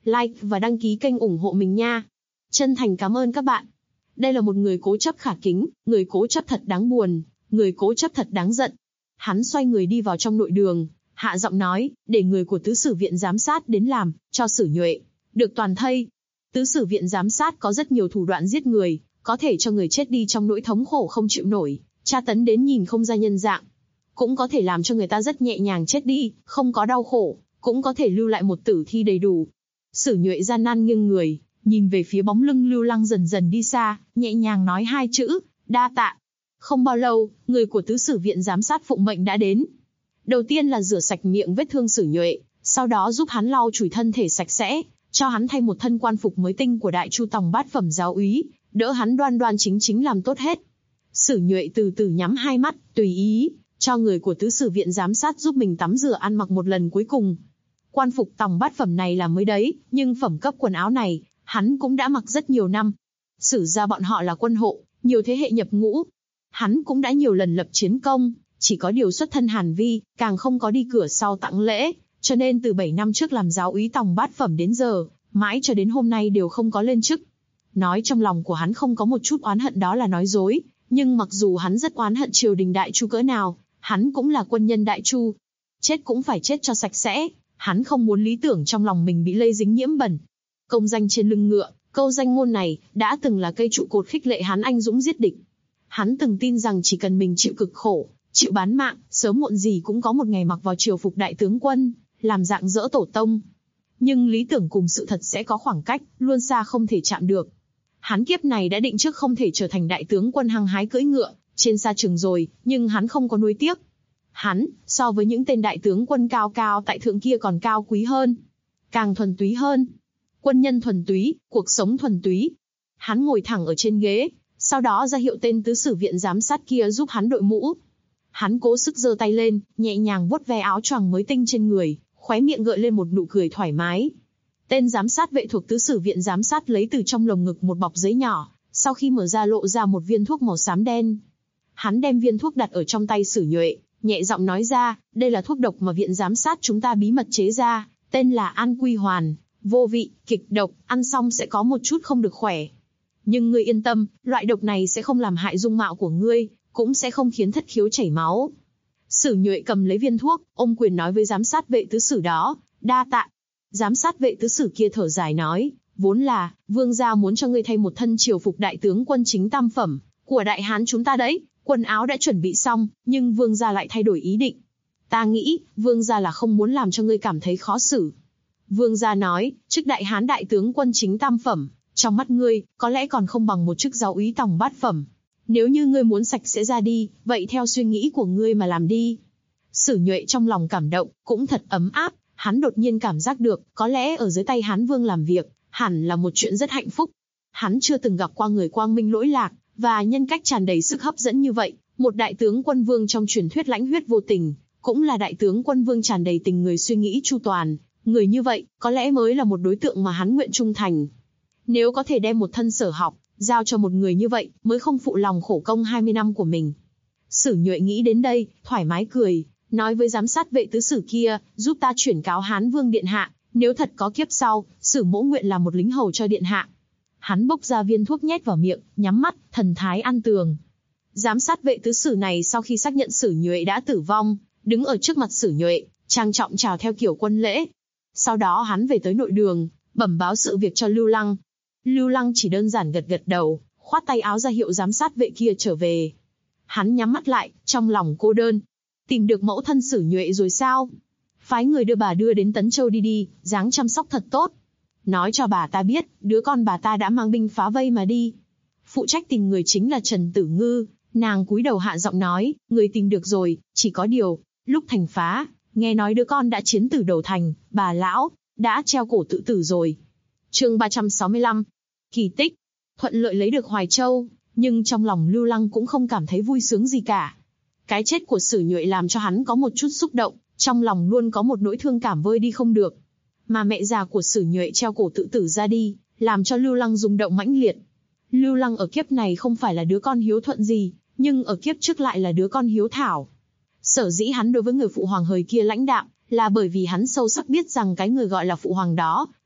like và đăng ký kênh ủng hộ mình nha. Chân thành cảm ơn các bạn. Đây là một người cố chấp khả kính, người cố chấp thật đáng buồn, người cố chấp thật đáng giận. Hắn xoay người đi vào trong nội đường, hạ giọng nói, để người của tứ sử viện giám sát đến làm, cho Sử Nhuệ được toàn thây. Tứ sử viện giám sát có rất nhiều thủ đoạn giết người, có thể cho người chết đi trong nỗi thống khổ không chịu nổi, tra tấn đến nhìn không ra nhân dạng. Cũng có thể làm cho người ta rất nhẹ nhàng chết đi, không có đau khổ, cũng có thể lưu lại một tử thi đầy đủ. Sử Nhuệ gian nan nghiêng người, nhìn về phía bóng lưng Lưu Lăng dần dần đi xa, nhẹ nhàng nói hai chữ, đa tạ. Không bao lâu, người của tứ sử viện giám sát phụng mệnh đã đến. Đầu tiên là rửa sạch miệng vết thương Sử Nhuệ, sau đó giúp hắn lau chùi thân thể sạch sẽ, cho hắn thay một thân quan phục mới tinh của đại chu tòng bát phẩm giáo úy, đỡ hắn đoan đoan chính chính làm tốt hết. Sử Nhuệ từ từ nhắm hai mắt, tùy ý, cho người của tứ sử viện giám sát giúp mình tắm rửa ăn mặc một lần cuối cùng. Quan phục tòng bát phẩm này là mới đấy, nhưng phẩm cấp quần áo này, hắn cũng đã mặc rất nhiều năm. Sử gia bọn họ là quân hộ, nhiều thế hệ nhập ngũ. Hắn cũng đã nhiều lần lập chiến công, chỉ có điều xuất thân Hàn Vi, càng không có đi cửa sau tặng lễ, cho nên từ 7 năm trước làm giáo úy tòng bát phẩm đến giờ, mãi cho đến hôm nay đều không có lên chức. Nói trong lòng của hắn không có một chút oán hận đó là nói dối, nhưng mặc dù hắn rất oán hận triều đình Đại Chu cỡ nào, hắn cũng là quân nhân Đại Chu. Chết cũng phải chết cho sạch sẽ, hắn không muốn lý tưởng trong lòng mình bị lây dính nhiễm bẩn. Công danh trên lưng ngựa, câu danh ngôn này, đã từng là cây trụ cột khích lệ hắn anh dũng giết địch. Hắn từng tin rằng chỉ cần mình chịu cực khổ, chịu bán mạng, sớm muộn gì cũng có một ngày mặc vào triều phục đại tướng quân, làm dạng dỡ tổ tông. Nhưng lý tưởng cùng sự thật sẽ có khoảng cách, luôn xa không thể chạm được. Hắn kiếp này đã định trước không thể trở thành đại tướng quân hăng hái cưỡi ngựa, trên xa trường rồi, nhưng hắn không có nuối tiếc. Hắn, so với những tên đại tướng quân cao cao tại thượng kia còn cao quý hơn, càng thuần túy hơn. Quân nhân thuần túy, cuộc sống thuần túy. Hắn ngồi thẳng ở trên ghế, sau đó ra hiệu tên tứ sử viện giám sát kia giúp hắn đội mũ. Hắn cố sức giơ tay lên, nhẹ nhàng vuốt ve áo choàng mới tinh trên người, khóe miệng gợi lên một nụ cười thoải mái. Tên giám sát vệ thuộc tứ sử viện giám sát lấy từ trong lồng ngực một bọc giấy nhỏ, sau khi mở ra lộ ra một viên thuốc màu xám đen. Hắn đem viên thuốc đặt ở trong tay Sử Nhuệ, nhẹ giọng nói ra, đây là thuốc độc mà viện giám sát chúng ta bí mật chế ra, tên là An Quy Hoàn, vô vị, kịch độc, ăn xong sẽ có một chút không được khỏe. Nhưng ngươi yên tâm, loại độc này sẽ không làm hại dung mạo của ngươi, cũng sẽ không khiến thất khiếu chảy máu. Sử Nhuệ cầm lấy viên thuốc, ôm quyền nói với giám sát vệ tứ sử đó, đa tạ. Giám sát vệ tứ sử kia thở dài nói, vốn là, vương gia muốn cho ngươi thay một thân triều phục đại tướng quân chính tam phẩm, của đại hán chúng ta đấy, quần áo đã chuẩn bị xong, nhưng vương gia lại thay đổi ý định. Ta nghĩ, vương gia là không muốn làm cho ngươi cảm thấy khó xử. Vương gia nói, chức đại hán đại tướng quân chính tam phẩm, trong mắt ngươi, có lẽ còn không bằng một chức giáo úy tòng bát phẩm. Nếu như ngươi muốn sạch sẽ ra đi, vậy theo suy nghĩ của ngươi mà làm đi. Sử Nhuệ trong lòng cảm động, cũng thật ấm áp, hắn đột nhiên cảm giác được, có lẽ ở dưới tay Hán Vương làm việc, hẳn là một chuyện rất hạnh phúc. Hắn chưa từng gặp qua người quang minh lỗi lạc, và nhân cách tràn đầy sức hấp dẫn như vậy, một đại tướng quân vương trong truyền thuyết lãnh huyết vô tình, cũng là đại tướng quân vương tràn đầy tình người suy nghĩ chu toàn, người như vậy, có lẽ mới là một đối tượng mà hắn nguyện trung thành. Nếu có thể đem một thân sở học, giao cho một người như vậy, mới không phụ lòng khổ công 20 năm của mình. Sử Nhuệ nghĩ đến đây, thoải mái cười, nói với giám sát vệ tứ sử kia, giúp ta chuyển cáo Hán Vương điện hạ, nếu thật có kiếp sau, Sử mỗ nguyện làm một lính hầu cho điện hạ. Hắn bốc ra viên thuốc nhét vào miệng, nhắm mắt, thần thái an tường. Giám sát vệ tứ sử này sau khi xác nhận Sử Nhuệ đã tử vong, đứng ở trước mặt Sử Nhuệ, trang trọng chào theo kiểu quân lễ. Sau đó hắn về tới nội đường, bẩm báo sự việc cho Lưu Lăng. Lưu Lăng chỉ đơn giản gật gật đầu, khoát tay áo ra hiệu giám sát vệ kia trở về. Hắn nhắm mắt lại, trong lòng cô đơn. Tìm được mẫu thân Sử Nhuệ rồi sao? Phái người đưa bà đưa đến Tấn Châu đi, dáng chăm sóc thật tốt. Nói cho bà ta biết, đứa con bà ta đã mang binh phá vây mà đi. Phụ trách tìm người chính là Trần Tử Ngư, nàng cúi đầu hạ giọng nói, người tìm được rồi, chỉ có điều, lúc thành phá, nghe nói đứa con đã chiến tử đầu thành, bà lão, đã treo cổ tự tử rồi. Chương 365. Kỳ tích. Thuận lợi lấy được Hoài Châu, nhưng trong lòng Lưu Lăng cũng không cảm thấy vui sướng gì cả. Cái chết của Sử Nhuệ làm cho hắn có một chút xúc động, trong lòng luôn có một nỗi thương cảm vơi đi không được. Mà mẹ già của Sử Nhuệ treo cổ tự tử ra đi, làm cho Lưu Lăng rung động mãnh liệt. Lưu Lăng ở kiếp này không phải là đứa con hiếu thuận gì, nhưng ở kiếp trước lại là đứa con hiếu thảo. Sở dĩ hắn đối với người phụ hoàng hời kia lãnh đạm, là bởi vì hắn sâu sắc biết rằng cái người gọi là phụ hoàng đó,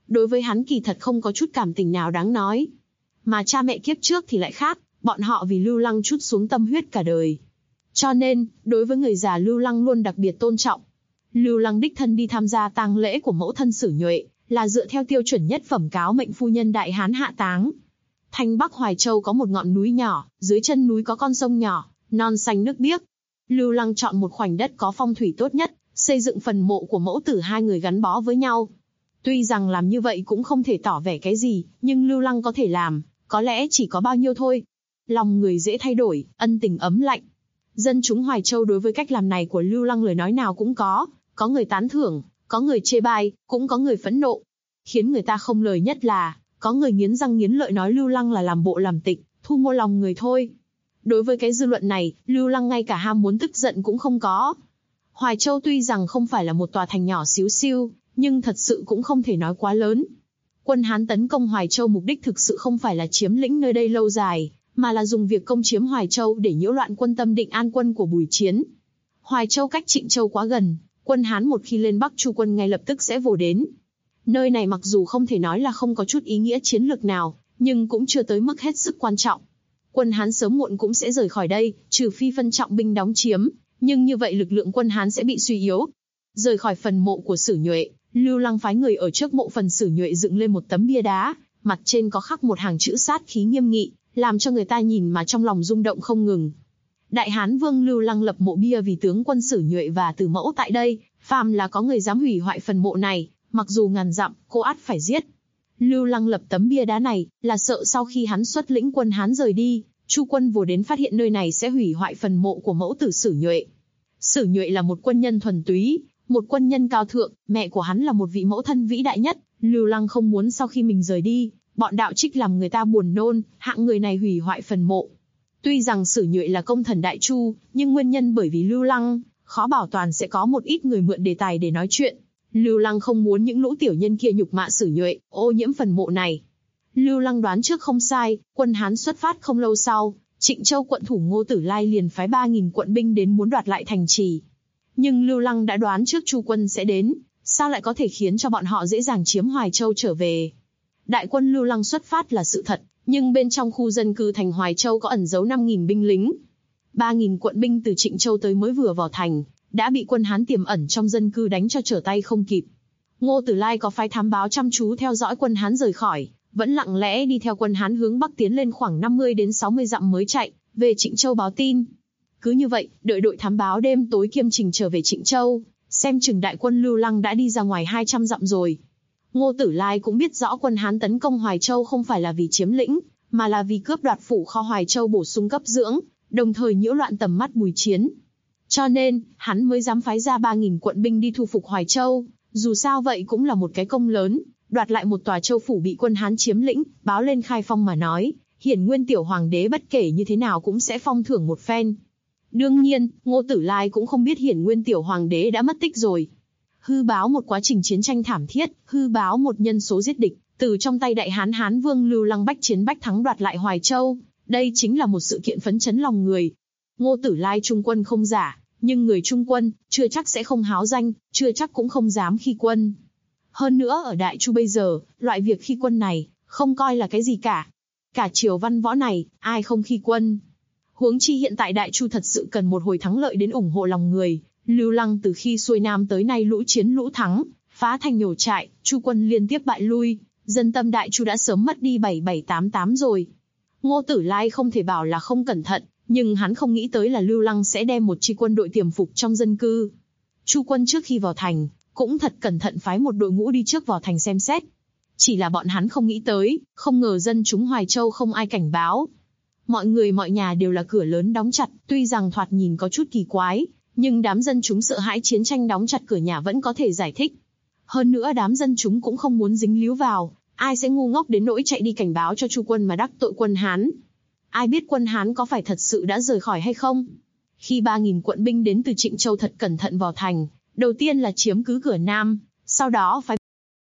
Đối với hắn kỳ thật không có chút cảm tình nào đáng nói. Mà cha mẹ kiếp trước thì lại khác, bọn họ vì Lưu Lăng trút xuống tâm huyết cả đời. Cho nên, đối với người già Lưu Lăng luôn đặc biệt tôn trọng. Lưu Lăng đích thân đi tham gia tang lễ của mẫu thân Sử Nhuệ, là dựa theo tiêu chuẩn nhất phẩm cáo mệnh phu nhân Đại Hán hạ táng. Thanh Bắc Hoài Châu có một ngọn núi nhỏ, dưới chân núi có con sông nhỏ, non xanh nước biếc. Lưu Lăng chọn một khoảnh đất có phong thủy tốt nhất, xây dựng phần mộ của mẫu tử hai người gắn bó với nhau. Tuy rằng làm như vậy cũng không thể tỏ vẻ cái gì, nhưng Lưu Lăng có thể làm, có lẽ chỉ có bao nhiêu thôi. Lòng người dễ thay đổi, ân tình ấm lạnh. Dân chúng Hoài Châu đối với cách làm này của Lưu Lăng lời nói nào cũng có người tán thưởng, có người chê bai, cũng có người phẫn nộ. Khiến người ta không lời nhất là, có người nghiến răng nghiến lợi nói Lưu Lăng là làm bộ làm tịch, thu mua lòng người thôi. Đối với cái dư luận này, Lưu Lăng ngay cả ham muốn tức giận cũng không có. Hoài Châu tuy rằng không phải là một tòa thành nhỏ xíu xiu, nhưng thật sự cũng không thể nói quá lớn. Quân Hán tấn công Hoài Châu mục đích thực sự không phải là chiếm lĩnh nơi đây lâu dài, mà là dùng việc công chiếm Hoài Châu để nhiễu loạn quân tâm Định An quân của Bùi Chiến. Hoài Châu cách Trịnh Châu quá gần, quân Hán một khi lên Bắc Chu quân ngay lập tức sẽ vồ đến. Nơi này mặc dù không thể nói là không có chút ý nghĩa chiến lược nào, nhưng cũng chưa tới mức hết sức quan trọng. Quân Hán sớm muộn cũng sẽ rời khỏi đây, trừ phi phân trọng binh đóng chiếm, nhưng như vậy lực lượng quân Hán sẽ bị suy yếu. Rời khỏi phần mộ của Sử Nhuệ, Lưu Lăng phái người ở trước mộ phần Sử Nhuệ dựng lên một tấm bia đá, mặt trên có khắc một hàng chữ sát khí nghiêm nghị, làm cho người ta nhìn mà trong lòng rung động không ngừng. Đại Hán Vương Lưu Lăng lập mộ bia vì tướng quân Sử Nhuệ và Từ Mẫu tại đây, phàm là có người dám hủy hoại phần mộ này, mặc dù ngàn dặm, cô ắt phải giết. Lưu Lăng lập tấm bia đá này, là sợ sau khi hắn xuất lĩnh quân Hán rời đi, Chu quân vồ đến phát hiện nơi này sẽ hủy hoại phần mộ của mẫu tử Sử Nhuệ. Sử Nhuệ là một quân nhân thuần túy, một quân nhân cao thượng, mẹ của hắn là một vị mẫu thân vĩ đại nhất. Lưu Lăng không muốn sau khi mình rời đi, bọn đạo trích làm người ta buồn nôn, hạng người này hủy hoại phần mộ. Tuy rằng Sử Nhuệ là công thần Đại Chu, nhưng nguyên nhân bởi vì Lưu Lăng, khó bảo toàn sẽ có một ít người mượn đề tài để nói chuyện. Lưu Lăng không muốn những lũ tiểu nhân kia nhục mạ Sử Nhuệ, ô nhiễm phần mộ này. Lưu Lăng đoán trước không sai, quân Hán xuất phát không lâu sau, Trịnh Châu quận thủ Ngô Tử Lai liền phái 3.000 quận binh đến muốn đoạt lại thành trì. Nhưng Lưu Lăng đã đoán trước Chu quân sẽ đến, sao lại có thể khiến cho bọn họ dễ dàng chiếm Hoài Châu trở về. Đại quân Lưu Lăng xuất phát là sự thật, nhưng bên trong khu dân cư thành Hoài Châu có ẩn giấu 5.000 binh lính. 3.000 quận binh từ Trịnh Châu tới mới vừa vào thành, đã bị quân Hán tiềm ẩn trong dân cư đánh cho trở tay không kịp. Ngô Tử Lai có phái thám báo chăm chú theo dõi quân Hán rời khỏi, vẫn lặng lẽ đi theo quân Hán hướng Bắc tiến lên khoảng 50 đến 60 dặm mới chạy về Trịnh Châu báo tin. Cứ như vậy, đợi đội thám báo đêm tối kiêm trình trở về Trịnh Châu, xem chừng đại quân Lưu Lăng đã đi ra ngoài 200 dặm rồi. Ngô Tử Lai cũng biết rõ quân Hán tấn công Hoài Châu không phải là vì chiếm lĩnh, mà là vì cướp đoạt phủ kho Hoài Châu bổ sung cấp dưỡng, đồng thời nhiễu loạn tầm mắt Bùi Chiến. Cho nên, hắn mới dám phái ra 3.000 quận binh đi thu phục Hoài Châu, dù sao vậy cũng là một cái công lớn, đoạt lại một tòa châu phủ bị quân Hán chiếm lĩnh, báo lên khai phong mà nói, Hiển Nguyên tiểu hoàng đế bất kể như thế nào cũng sẽ phong thưởng một phen. Đương nhiên, Ngô Tử Lai cũng không biết Hiển Nguyên tiểu hoàng đế đã mất tích rồi. Hư báo một quá trình chiến tranh thảm thiết, hư báo một nhân số giết địch, từ trong tay Đại Hán Hán Vương Lưu Lăng bách chiến bách thắng đoạt lại Hoài Châu, đây chính là một sự kiện phấn chấn lòng người. Ngô Tử Lai trung quân không giả, nhưng người trung quân, chưa chắc sẽ không háo danh, chưa chắc cũng không dám khi quân. Hơn nữa ở Đại Chu bây giờ, loại việc khi quân này, không coi là cái gì cả. Cả triều văn võ này, ai không khi quân. Huống chi hiện tại Đại Chu thật sự cần một hồi thắng lợi đến ủng hộ lòng người. Lưu Lăng từ khi xuôi Nam tới nay lũ chiến lũ thắng, phá thành nhổ trại, Chu quân liên tiếp bại lui, dân tâm Đại Chu đã sớm mất đi 7788 rồi. Ngô Tử Lai không thể bảo là không cẩn thận, nhưng hắn không nghĩ tới là Lưu Lăng sẽ đem một chi quân đội tiềm phục trong dân cư. Chu quân trước khi vào thành, cũng thật cẩn thận phái một đội ngũ đi trước vào thành xem xét. Chỉ là bọn hắn không nghĩ tới, không ngờ dân chúng Hoài Châu không ai cảnh báo. Mọi người mọi nhà đều là cửa lớn đóng chặt, tuy rằng thoạt nhìn có chút kỳ quái, nhưng đám dân chúng sợ hãi chiến tranh đóng chặt cửa nhà vẫn có thể giải thích. Hơn nữa đám dân chúng cũng không muốn dính líu vào, ai sẽ ngu ngốc đến nỗi chạy đi cảnh báo cho Chu quân mà đắc tội quân Hán. Ai biết quân Hán có phải thật sự đã rời khỏi hay không? Khi 3.000 quận binh đến từ Trịnh Châu thật cẩn thận vào thành, đầu tiên là chiếm cứ cửa Nam, sau đó phải...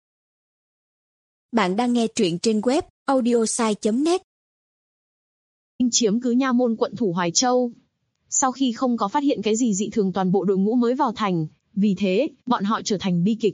Bạn đang nghe truyện trên web audiosai.net. Chiếm cứ nha môn quận thủ Hoài Châu. Sau khi không có phát hiện cái gì dị thường toàn bộ đội ngũ mới vào thành, vì thế, bọn họ trở thành bi kịch.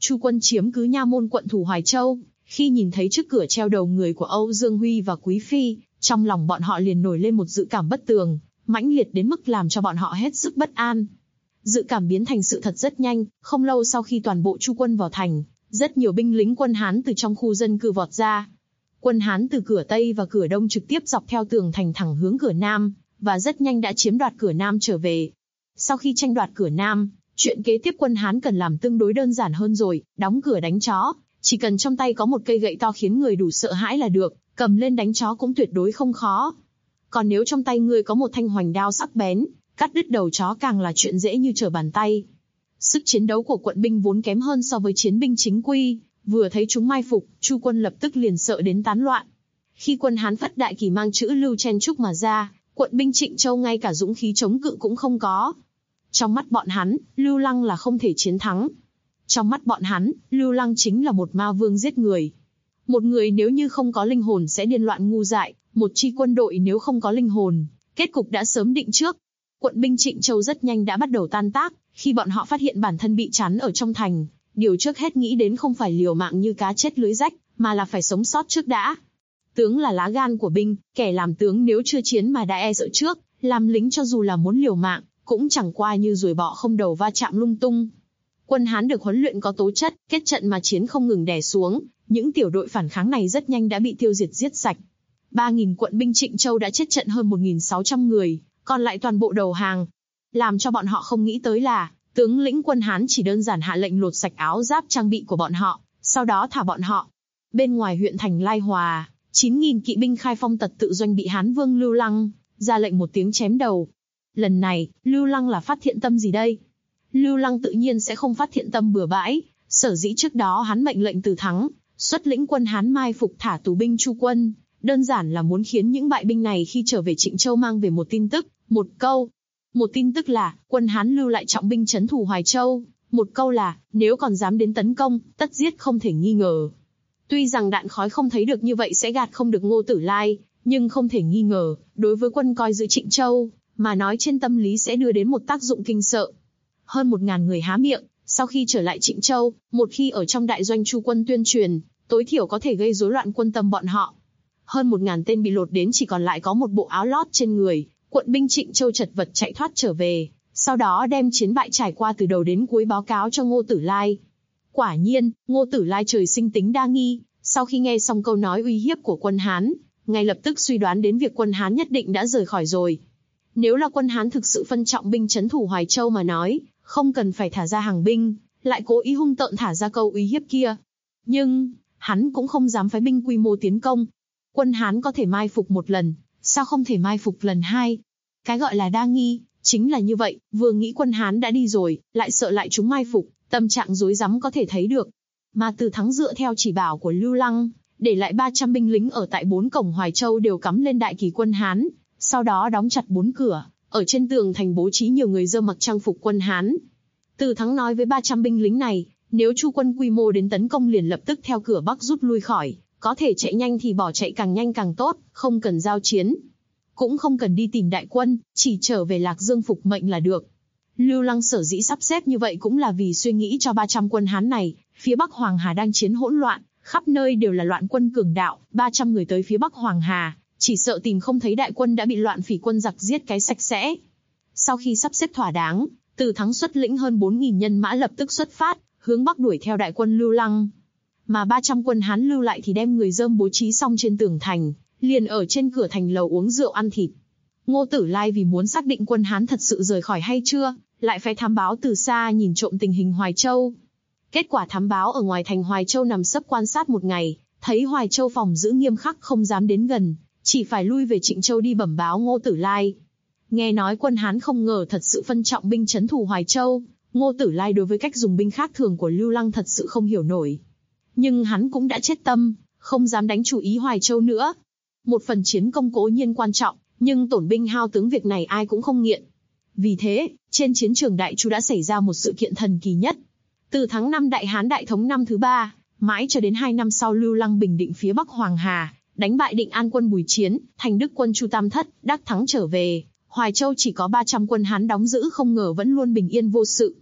Chu quân chiếm cứ nha môn quận thủ Hoài Châu, khi nhìn thấy trước cửa treo đầu người của Âu Dương Huy và Quý Phi, trong lòng bọn họ liền nổi lên một dự cảm bất tường, mãnh liệt đến mức làm cho bọn họ hết sức bất an. Dự cảm biến thành sự thật rất nhanh, không lâu sau khi toàn bộ Chu quân vào thành, rất nhiều binh lính quân Hán từ trong khu dân cư vọt ra. Quân Hán từ cửa Tây và cửa Đông trực tiếp dọc theo tường thành thẳng hướng cửa Nam, và rất nhanh đã chiếm đoạt cửa Nam trở về. Sau khi tranh đoạt cửa Nam, chuyện kế tiếp quân Hán cần làm tương đối đơn giản hơn rồi, đóng cửa đánh chó, chỉ cần trong tay có một cây gậy to khiến người đủ sợ hãi là được, cầm lên đánh chó cũng tuyệt đối không khó. Còn nếu trong tay ngươi có một thanh hoành đao sắc bén, cắt đứt đầu chó càng là chuyện dễ như trở bàn tay. Sức chiến đấu của quận binh vốn kém hơn so với chiến binh chính quy, vừa thấy chúng mai phục, Chu quân lập tức liền sợ đến tán loạn. Khi quân Hán phất đại kỳ mang chữ Lưu chen trúc mà ra, quận binh Trịnh Châu ngay cả dũng khí chống cự cũng không có. Trong mắt bọn hắn, Lưu Lăng là không thể chiến thắng. Trong mắt bọn hắn, Lưu Lăng chính là một ma vương giết người. Một người nếu như không có linh hồn sẽ điên loạn ngu dại, một chi quân đội nếu không có linh hồn, kết cục đã sớm định trước. Quận binh Trịnh Châu rất nhanh đã bắt đầu tan tác, khi bọn họ phát hiện bản thân bị chắn ở trong thành, điều trước hết nghĩ đến không phải liều mạng như cá chết lưới rách, mà là phải sống sót trước đã. Tướng là lá gan của binh, kẻ làm tướng nếu chưa chiến mà đã e sợ trước, làm lính cho dù là muốn liều mạng, cũng chẳng qua như ruồi bọ không đầu va chạm lung tung. Quân Hán được huấn luyện có tố chất, kết trận mà chiến không ngừng đè xuống, những tiểu đội phản kháng này rất nhanh đã bị tiêu diệt giết sạch. 3.000 quận binh Trịnh Châu đã chết trận hơn 1.600 người, còn lại toàn bộ đầu hàng. Làm cho bọn họ không nghĩ tới là, tướng lĩnh quân Hán chỉ đơn giản hạ lệnh lột sạch áo giáp trang bị của bọn họ, sau đó thả bọn họ. Bên ngoài huyện thành Lai Hòa, 9.000 kỵ binh khai phong tật tự doanh bị Hán vương Lưu Lăng ra lệnh một tiếng chém đầu. Lần này, Lưu Lăng là phát thiện tâm gì đây? Lưu Lăng tự nhiên sẽ không phát thiện tâm bừa bãi, sở dĩ trước đó hắn mệnh lệnh Từ Thắng, xuất lĩnh quân Hán mai phục thả tù binh Chu quân, đơn giản là muốn khiến những bại binh này khi trở về Trịnh Châu mang về một tin tức, một câu. Một tin tức là, quân Hán lưu lại trọng binh trấn thủ Hoài Châu, một câu là, nếu còn dám đến tấn công, tất giết không thể nghi ngờ. Tuy rằng đạn khói không thấy được như vậy sẽ gạt không được Ngô Tử Lai, nhưng không thể nghi ngờ, đối với quân coi giữ Trịnh Châu, mà nói trên tâm lý sẽ đưa đến một tác dụng kinh sợ. Hơn 1.000 người há miệng, sau khi trở lại Trịnh Châu, một khi ở trong đại doanh Chu quân tuyên truyền, tối thiểu có thể gây rối loạn quân tâm bọn họ. Hơn 1.000 tên bị lột đến chỉ còn lại có một bộ áo lót trên người, quận binh Trịnh Châu chật vật chạy thoát trở về, sau đó đem chiến bại trải qua từ đầu đến cuối báo cáo cho Ngô Tử Lai. Quả nhiên, Ngô Tử Lai trời sinh tính đa nghi, sau khi nghe xong câu nói uy hiếp của quân Hán, ngay lập tức suy đoán đến việc quân Hán nhất định đã rời khỏi rồi. Nếu là quân Hán thực sự phân trọng binh trấn thủ Hoài Châu mà nói, không cần phải thả ra hàng binh, lại cố ý hung tợn thả ra câu uy hiếp kia. Nhưng, hắn cũng không dám phái binh quy mô tiến công. Quân Hán có thể mai phục một lần, sao không thể mai phục lần hai? Cái gọi là đa nghi, chính là như vậy, vừa nghĩ quân Hán đã đi rồi, lại sợ lại chúng mai phục, tâm trạng rối rắm có thể thấy được. Mà Từ Thắng dựa theo chỉ bảo của Lưu Lăng, để lại 300 binh lính ở tại 4 cổng Hoài Châu đều cắm lên đại kỳ quân Hán, sau đó đóng chặt 4 cửa, ở trên tường thành bố trí nhiều người dơ mặc trang phục quân Hán. Từ Thắng nói với 300 binh lính này, nếu Chu quân quy mô đến tấn công liền lập tức theo cửa Bắc rút lui khỏi, có thể chạy nhanh thì bỏ chạy càng nhanh càng tốt, không cần giao chiến. Cũng không cần đi tìm đại quân, chỉ trở về Lạc Dương phục mệnh là được. Lưu Lăng sở dĩ sắp xếp như vậy cũng là vì suy nghĩ cho 300 quân Hán này, phía Bắc Hoàng Hà đang chiến hỗn loạn, khắp nơi đều là loạn quân cường đạo, 300 người tới phía Bắc Hoàng Hà, chỉ sợ tìm không thấy đại quân đã bị loạn phỉ quân giặc giết cái sạch sẽ. Sau khi sắp xếp thỏa đáng, Từ Thắng xuất lĩnh hơn 4.000 nhân mã lập tức xuất phát, hướng Bắc đuổi theo đại quân Lưu Lăng. Mà 300 quân Hán lưu lại thì đem người dơm bố trí xong trên tường thành, liền ở trên cửa thành lầu uống rượu ăn thịt. Ngô Tử Lai vì muốn xác định quân Hán thật sự rời khỏi hay chưa, lại phải thám báo từ xa nhìn trộm tình hình Hoài Châu. Kết quả thám báo ở ngoài thành Hoài Châu nằm sấp quan sát một ngày, thấy Hoài Châu phòng giữ nghiêm khắc không dám đến gần, chỉ phải lui về Trịnh Châu đi bẩm báo Ngô Tử Lai. Nghe nói quân Hán không ngờ thật sự phân trọng binh trấn thủ Hoài Châu, Ngô Tử Lai đối với cách dùng binh khác thường của Lưu Lăng thật sự không hiểu nổi. Nhưng hắn cũng đã chết tâm, không dám đánh chủ ý Hoài Châu nữa. Một phần chiến công cố nhiên quan trọng, nhưng tổn binh hao tướng việc này ai cũng không nghiện. Vì thế, trên chiến trường Đại Chu đã xảy ra một sự kiện thần kỳ nhất. Từ tháng 5 Đại Hán Đại Thống năm thứ 3, mãi cho đến 2 năm sau Lưu Lăng bình định phía Bắc Hoàng Hà, đánh bại Định An quân Bùi Chiến, Thành Đức quân Chu Tam Thất, đắc thắng trở về. Hoài Châu chỉ có 300 quân Hán đóng giữ không ngờ vẫn luôn bình yên vô sự.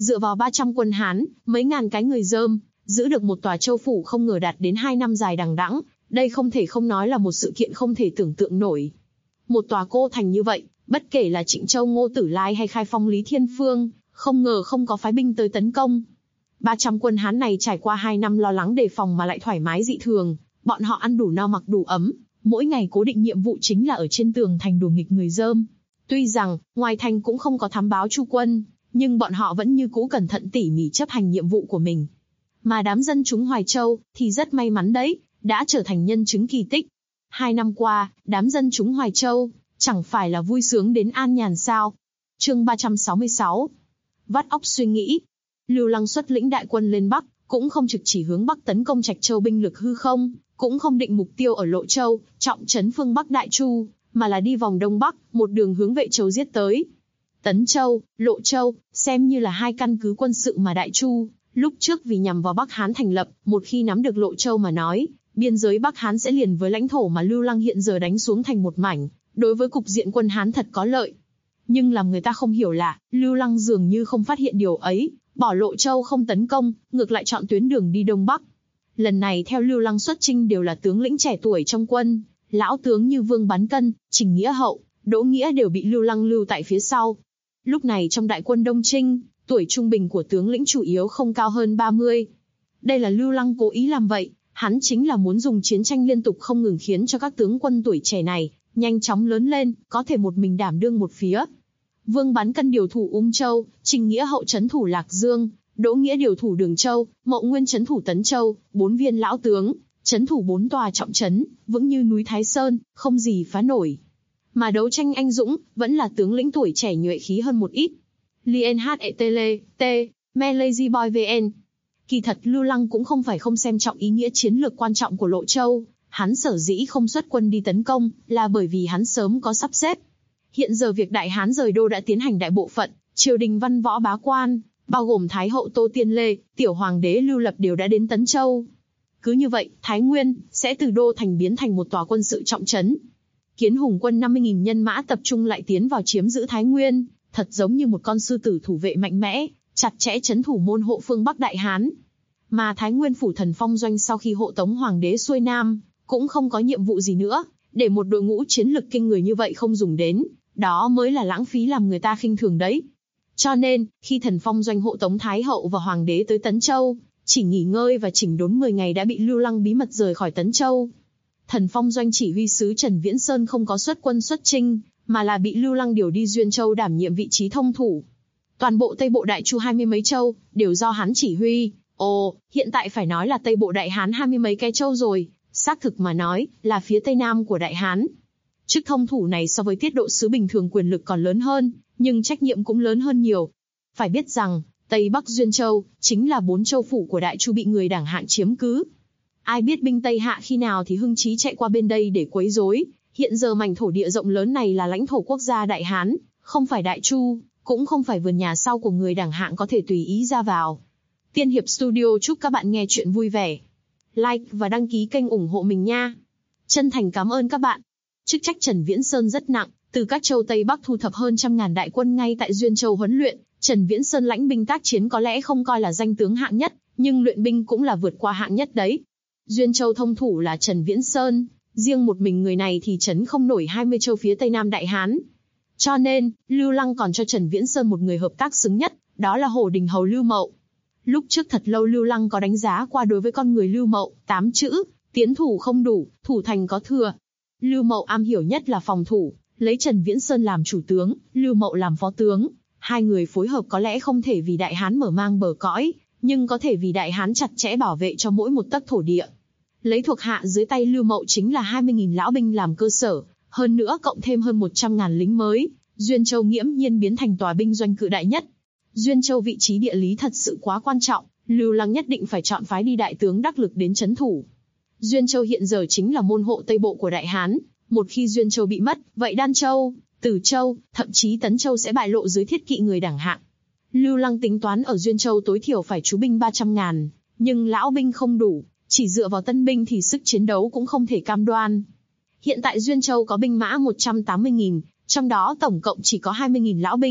Dựa vào 300 quân Hán, mấy ngàn cái người Dơm, giữ được một tòa châu phủ không ngờ đạt đến 2 năm dài đằng đẵng, đây không thể không nói là một sự kiện không thể tưởng tượng nổi. Một tòa cô thành như vậy, bất kể là Trịnh Châu Ngô Tử Lai hay Khai Phong Lý Thiên Phương, không ngờ không có phái binh tới tấn công. 300 quân Hán này trải qua 2 năm lo lắng đề phòng mà lại thoải mái dị thường, bọn họ ăn đủ no mặc đủ ấm, mỗi ngày cố định nhiệm vụ chính là ở trên tường thành đùa nghịch người Dơm. Tuy rằng, ngoài thành cũng không có thám báo Chu quân, nhưng bọn họ vẫn như cũ cẩn thận tỉ mỉ chấp hành nhiệm vụ của mình. Mà đám dân chúng Hoài Châu, thì rất may mắn đấy, đã trở thành nhân chứng kỳ tích. 2 năm qua, đám dân chúng Hoài Châu, chẳng phải là vui sướng đến an nhàn sao. Chương 366. Vắt óc suy nghĩ. Lưu Lăng xuất lĩnh đại quân lên Bắc, cũng không trực chỉ hướng Bắc tấn công Trạch Châu binh lực hư không, cũng không định mục tiêu ở Lộ Châu, trọng trấn phương Bắc Đại Chu, mà là đi vòng Đông Bắc, một đường hướng Vệ Châu giết tới. Tấn Châu, Lộ Châu, xem như là 2 căn cứ quân sự mà Đại Chu, lúc trước vì nhằm vào Bắc Hán thành lập, một khi nắm được Lộ Châu mà nói, biên giới Bắc Hán sẽ liền với lãnh thổ mà Lưu Lăng hiện giờ đánh xuống thành một mảnh, đối với cục diện quân Hán thật có lợi. Nhưng làm người ta không hiểu là, Lưu Lăng dường như không phát hiện điều ấy, bỏ Lộ Châu không tấn công, ngược lại chọn tuyến đường đi Đông Bắc. Lần này theo Lưu Lăng xuất chinh đều là tướng lĩnh trẻ tuổi trong quân, lão tướng như Vương Bán Cân, Trình Nghĩa Hậu, Đỗ Nghĩa đều bị Lưu Lăng lưu tại phía sau. Lúc này trong đại quân Đông Trinh, tuổi trung bình của tướng lĩnh chủ yếu không cao hơn 30. Đây là Lưu Lăng cố ý làm vậy, hắn chính là muốn dùng chiến tranh liên tục không ngừng khiến cho các tướng quân tuổi trẻ này nhanh chóng lớn lên, có thể một mình đảm đương một phía. Vương Bán Cân điều thủ Ung Châu, Trình Nghĩa Hậu trấn thủ Lạc Dương, Đỗ Nghĩa điều thủ Đường Châu, Mậu Nguyên trấn thủ Tấn Châu, 4 viên lão tướng trấn thủ 4 tòa trọng trấn, vững như núi Thái Sơn, không gì phá nổi. Mà đấu tranh anh dũng, vẫn là tướng lĩnh tuổi trẻ nhuệ khí hơn một ít. Lien Hetele, T, Me Lazy Boy VN. Kỳ thật Lưu Lăng cũng không phải không xem trọng ý nghĩa chiến lược quan trọng của Lộ Châu, hắn sở dĩ không xuất quân đi tấn công, là bởi vì hắn sớm có sắp xếp. Hiện giờ việc Đại Hán rời đô đã tiến hành đại bộ phận, triều đình văn võ bá quan, bao gồm Thái hậu Tô Tiên Lê, tiểu hoàng đế Lưu Lập đều đã đến Tấn Châu. Cứ như vậy, Thái Nguyên sẽ từ đô thành biến thành một tòa quân sự trọng trấn. Kiến Hùng quân 50.000 nhân mã tập trung lại tiến vào chiếm giữ Thái Nguyên, thật giống như một con sư tử thủ vệ mạnh mẽ, chặt chẽ trấn thủ môn hộ phương Bắc Đại Hán. Mà Thái Nguyên phủ Thần Phong doanh sau khi hộ tống hoàng đế xuôi nam, cũng không có nhiệm vụ gì nữa, để một đội ngũ chiến lực kinh người như vậy không dùng đến, đó mới là lãng phí làm người ta khinh thường đấy. Cho nên, khi Thần Phong doanh hộ tống Thái hậu và hoàng đế tới Tấn Châu, chỉ nghỉ ngơi và chỉnh đốn 10 ngày đã bị Lưu Lăng bí mật rời khỏi Tấn Châu. Thần Phong doanh chỉ huy sứ Trần Viễn Sơn không có xuất quân xuất chinh, mà là bị Lưu Lăng điều đi Duyên Châu đảm nhiệm vị trí thông thủ. Toàn bộ Tây Bộ Đại Chu 20 mấy châu, đều do hắn chỉ huy. Ồ, hiện tại phải nói là Tây Bộ Đại Hán 20 mấy cái châu rồi, xác thực mà nói, là phía Tây Nam của Đại Hán. Chức thông thủ này so với tiết độ sứ bình thường quyền lực còn lớn hơn, nhưng trách nhiệm cũng lớn hơn nhiều. Phải biết rằng, Tây Bắc Duyên Châu, chính là 4 châu phủ của Đại Chu bị người Đảng Hạng chiếm cứ. Ai biết binh Tây Hạ khi nào thì hưng trí chạy qua bên đây để quấy rối. Hiện giờ mảnh thổ địa rộng lớn này là lãnh thổ quốc gia Đại Hán, không phải Đại Chu, cũng không phải vườn nhà sau của người Đảng Hạng có thể tùy ý ra vào. Tiên Hiệp Studio chúc các bạn nghe chuyện vui vẻ. Like và đăng ký kênh ủng hộ mình nha. Chân thành cảm ơn các bạn. Chức trách Trần Viễn Sơn rất nặng, từ các châu Tây Bắc thu thập hơn 100.000 đại quân ngay tại Duyên Châu huấn luyện. Trần Viễn Sơn lãnh binh tác chiến có lẽ không coi là danh tướng hạng nhất, nhưng luyện binh cũng là vượt qua hạng nhất đấy. Duyên Châu thông thủ là Trần Viễn Sơn, riêng một mình người này thì trấn không nổi 20 châu phía Tây Nam Đại Hán. Cho nên, Lưu Lăng còn cho Trần Viễn Sơn một người hợp tác xứng nhất, đó là Hổ Đình Hầu Lưu Mậu. Lúc trước thật lâu Lưu Lăng có đánh giá qua đối với con người Lưu Mậu, 8 chữ, tiến thủ không đủ, thủ thành có thừa. Lưu Mậu am hiểu nhất là phòng thủ, lấy Trần Viễn Sơn làm chủ tướng, Lưu Mậu làm phó tướng. Hai người phối hợp có lẽ không thể vì Đại Hán mở mang bờ cõi, nhưng có thể vì Đại Hán chặt chẽ bảo vệ cho mỗi một tấc thổ địa. Lấy thuộc hạ dưới tay Lưu Mậu chính là 20.000 lão binh làm cơ sở, hơn nữa cộng thêm hơn 100.000 lính mới, Duyên Châu nghiễm nhiên biến thành tòa binh doanh cự đại nhất. Duyên Châu vị trí địa lý thật sự quá quan trọng, Lưu Lăng nhất định phải chọn phái đi đại tướng đắc lực đến trấn thủ. Duyên Châu hiện giờ chính là môn hộ Tây Bộ của Đại Hán, một khi Duyên Châu bị mất, vậy Đan Châu, Tử Châu, thậm chí Tấn Châu sẽ bại lộ dưới thiết kỵ người Đảng Hạng. Lưu Lăng tính toán ở Duyên Châu tối thiểu phải trú binh 300.000, nhưng lão binh không đủ, chỉ dựa vào tân binh thì sức chiến đấu cũng không thể cam đoan. Hiện tại Duyên Châu có binh mã 180.000, trong đó tổng cộng chỉ có 20.000 lão binh,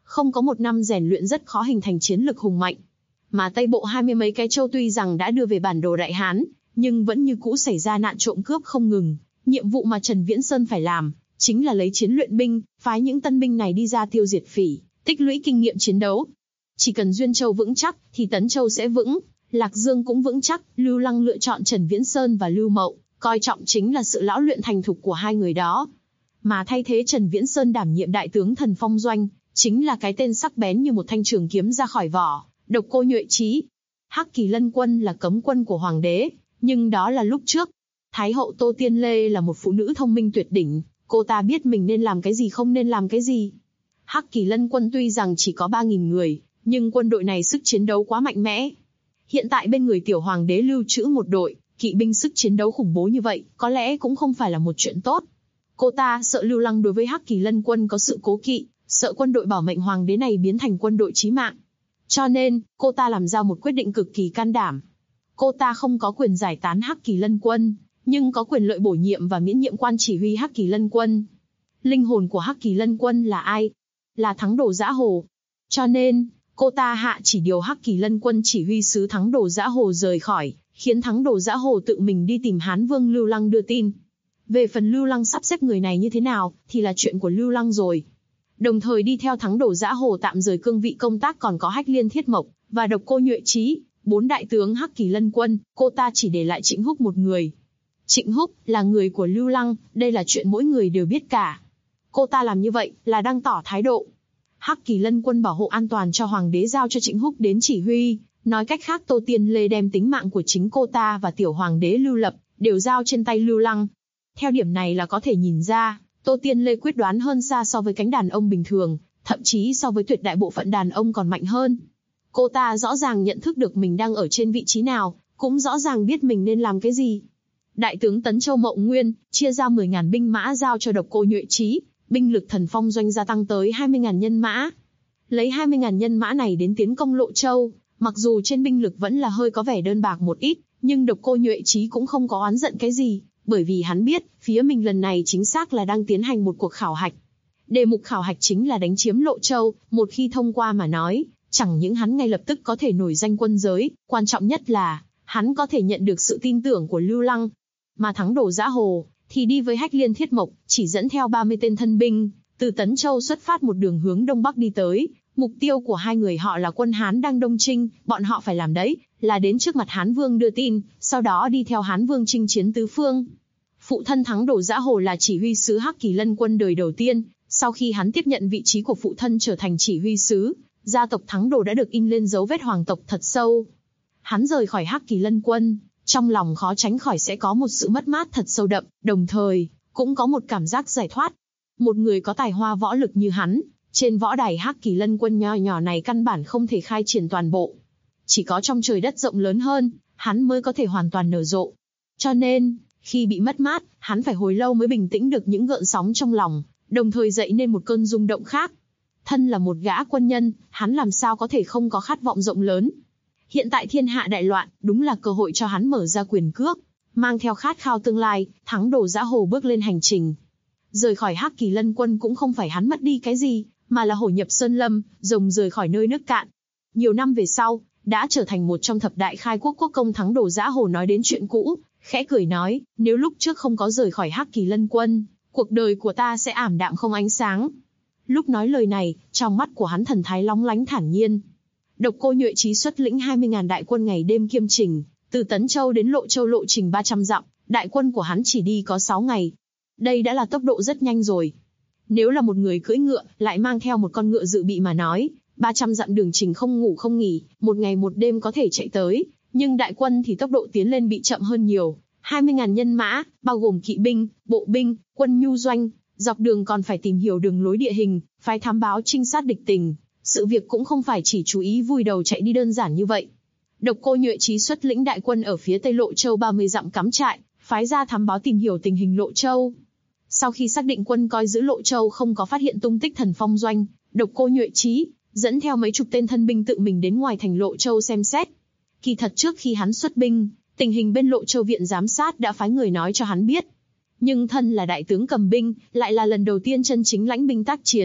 Không có một năm rèn luyện rất khó hình thành chiến lực hùng mạnh. Mà Tây Bộ 20 mấy cái châu tuy rằng đã đưa về bản đồ Đại Hán, nhưng vẫn như cũ xảy ra nạn trộm cướp không ngừng. Nhiệm vụ mà Trần Viễn Sơn phải làm, chính là lấy chiến luyện binh, phái những tân binh này đi ra tiêu diệt phỉ, tích lũy kinh nghiệm chiến đấu. Chỉ cần Duyên Châu vững chắc, thì Tấn Châu sẽ vững, Lạc Dương cũng vững chắc. Lưu Lăng lựa chọn Trần Viễn Sơn và Lưu Mậu, coi trọng chính là sự lão luyện thành thục của hai người đó. Mà thay thế Trần Viễn Sơn đảm nhiệm đại tướng Thần Phong Doanh, chính là cái tên sắc bén như một thanh trường kiếm ra khỏi vỏ, Độc Cô Nhuệ Chí. Hắc Kỳ Lân Quân là cấm quân của hoàng đế, nhưng đó là lúc trước. Thái hậu Tô Tiên Lê là một phụ nữ thông minh tuyệt đỉnh, cô ta biết mình nên làm cái gì không nên làm cái gì. Hắc Kỳ Lân Quân tuy rằng chỉ có 3.000 người, nhưng quân đội này sức chiến đấu quá mạnh mẽ. Hiện tại bên người tiểu hoàng đế lưu trữ một đội kỵ binh sức chiến đấu khủng bố như vậy, có lẽ cũng không phải là một chuyện tốt. Cô ta sợ Lưu Lăng đối với Hắc Kỳ Lân Quân có sự cố kỵ, sợ quân đội bảo mệnh hoàng đế này biến thành quân đội chí mạng. Cho nên, cô ta làm ra một quyết định cực kỳ can đảm. Cô ta không có quyền giải tán Hắc Kỳ Lân Quân, nhưng có quyền lợi bổ nhiệm và miễn nhiệm quan chỉ huy Hắc Kỳ Lân Quân. Linh hồn của Hắc Kỳ Lân Quân là ai? Là Thắng Đồ Dã Hồ. Cho nên, cô ta hạ chỉ điều Hắc Kỳ Lân Quân chỉ huy sứ Thắng Đồ Dã Hồ rời khỏi, khiến Thắng Đồ Dã Hồ tự mình đi tìm Hán Vương Lưu Lăng đưa tin. Về phần Lưu Lăng sắp xếp người này như thế nào, thì là chuyện của Lưu Lăng rồi. Đồng thời đi theo Thắng Đồ Dã Hồ tạm rời cương vị công tác còn có Hách Liên Thiết Mộc và Độc Cô Nhuệ Chí, 4 đại tướng Hắc Kỳ Lân Quân. Cô ta chỉ để lại Trịnh Húc một người. Trịnh Húc là người của Lưu Lăng, đây là chuyện mỗi người đều biết cả. Cô ta làm như vậy là đang tỏ thái độ. Hắc Kỳ Lân Quân bảo hộ an toàn cho hoàng đế giao cho Trịnh Húc đến chỉ huy, nói cách khác Tô Tiên Lê đem tính mạng của chính cô ta và tiểu hoàng đế Lưu Lập đều giao trên tay Lưu Lăng. Theo điểm này là có thể nhìn ra, Tô Tiên Lê quyết đoán hơn xa so với cánh đàn ông bình thường, thậm chí so với tuyệt đại bộ phận đàn ông còn mạnh hơn. Cô ta rõ ràng nhận thức được mình đang ở trên vị trí nào, cũng rõ ràng biết mình nên làm cái gì. Đại tướng Tấn Châu Mậu Nguyên chia ra 10.000 binh mã giao cho Độc Cô Nhuệ Chí, binh lực Thần Phong Doanh gia tăng tới 20.000 nhân mã. Lấy 20.000 nhân mã này đến tiến công Lộ Châu, mặc dù trên binh lực vẫn là hơi có vẻ đơn bạc một ít, nhưng Độc Cô Nhuệ Chí cũng không có oán giận cái gì, bởi vì hắn biết, phía mình lần này chính xác là đang tiến hành một cuộc khảo hạch. Đề mục khảo hạch chính là đánh chiếm Lộ Châu, một khi thông qua mà nói, chẳng những hắn ngay lập tức có thể nổi danh quân giới, quan trọng nhất là, hắn có thể nhận được sự tin tưởng của Lưu Lăng. Mà Thắng Đồ Dã Hồ thì đi với Hách Liên Thiết Mộc, chỉ dẫn theo 30 tên thân binh, từ Tấn Châu xuất phát một đường hướng đông bắc đi tới. Mục tiêu của hai người họ là quân Hán đang đông chinh, bọn họ phải làm đấy, là đến trước mặt Hán Vương đưa tin, sau đó đi theo Hán Vương chinh chiến tứ phương. Phụ thân Thắng Đồ Dã Hồ là chỉ huy sứ Hắc Kỳ Lân Quân đời đầu tiên, sau khi hắn tiếp nhận vị trí của phụ thân trở thành chỉ huy sứ, gia tộc Thắng Đồ đã được in lên dấu vết hoàng tộc thật sâu. Hắn rời khỏi Hắc Kỳ Lân Quân, trong lòng khó tránh khỏi sẽ có một sự mất mát thật sâu đậm, đồng thời, cũng có một cảm giác giải thoát. Một người có tài hoa võ lực như hắn, trên võ đài Hắc Kỳ Lân Quân nho nhỏ này căn bản không thể khai triển toàn bộ. Chỉ có trong trời đất rộng lớn hơn, hắn mới có thể hoàn toàn nở rộ. Cho nên, khi bị mất mát, hắn phải hồi lâu mới bình tĩnh được những gợn sóng trong lòng, đồng thời dậy nên một cơn rung động khác. Thân là một gã quân nhân, hắn làm sao có thể không có khát vọng rộng lớn. Hiện tại thiên hạ đại loạn, đúng là cơ hội cho hắn mở ra quyền cước, mang theo khát khao tương lai, Thắng Đồ Dã Hồ bước lên hành trình. Rời khỏi Hắc Kỳ Lân Quân cũng không phải hắn mất đi cái gì, mà là hổ nhập sơn lâm, rồng rời khỏi nơi nước cạn. Nhiều năm về sau, đã trở thành một trong thập đại khai quốc quốc công. Thắng Đồ Dã Hồ nói đến chuyện cũ, khẽ cười nói, nếu lúc trước không có rời khỏi Hắc Kỳ Lân Quân, cuộc đời của ta sẽ ảm đạm không ánh sáng. Lúc nói lời này, trong mắt của hắn thần thái lóng lánh thản nhiên. Độc Cô Nhuệ Chí xuất lĩnh 20.000 đại quân ngày đêm kiêm trình, từ Tấn Châu đến Lộ Châu lộ trình 300 dặm, đại quân của hắn chỉ đi có 6 ngày. Đây đã là tốc độ rất nhanh rồi. Nếu là một người cưỡi ngựa, lại mang theo một con ngựa dự bị mà nói, 300 dặm đường trình không ngủ không nghỉ, một ngày một đêm có thể chạy tới, nhưng đại quân thì tốc độ tiến lên bị chậm hơn nhiều. 20.000 nhân mã, bao gồm kỵ binh, bộ binh, quân nhu doanh, dọc đường còn phải tìm hiểu đường lối địa hình, phái thám báo trinh sát địch tình. Sự việc cũng không phải chỉ chú ý vùi đầu chạy đi đơn giản như vậy. Độc Cô Nhuệ Chí xuất lĩnh đại quân ở phía tây Lộ Châu 30 dặm cắm trại, phái ra thám báo tìm hiểu tình hình Lộ Châu. Sau khi xác định quân coi giữ Lộ Châu không có phát hiện tung tích Thần Phong Doanh, Độc Cô Nhuệ Chí dẫn theo mấy chục tên thân binh tự mình đến ngoài thành Lộ Châu xem xét. Kỳ thật trước khi hắn xuất binh, tình hình bên Lộ Châu viện giám sát đã phái người nói cho hắn biết. Nhưng thân là đại tướng cầm binh, lại là lần đầu tiên chân chính lãnh binh tác chiến,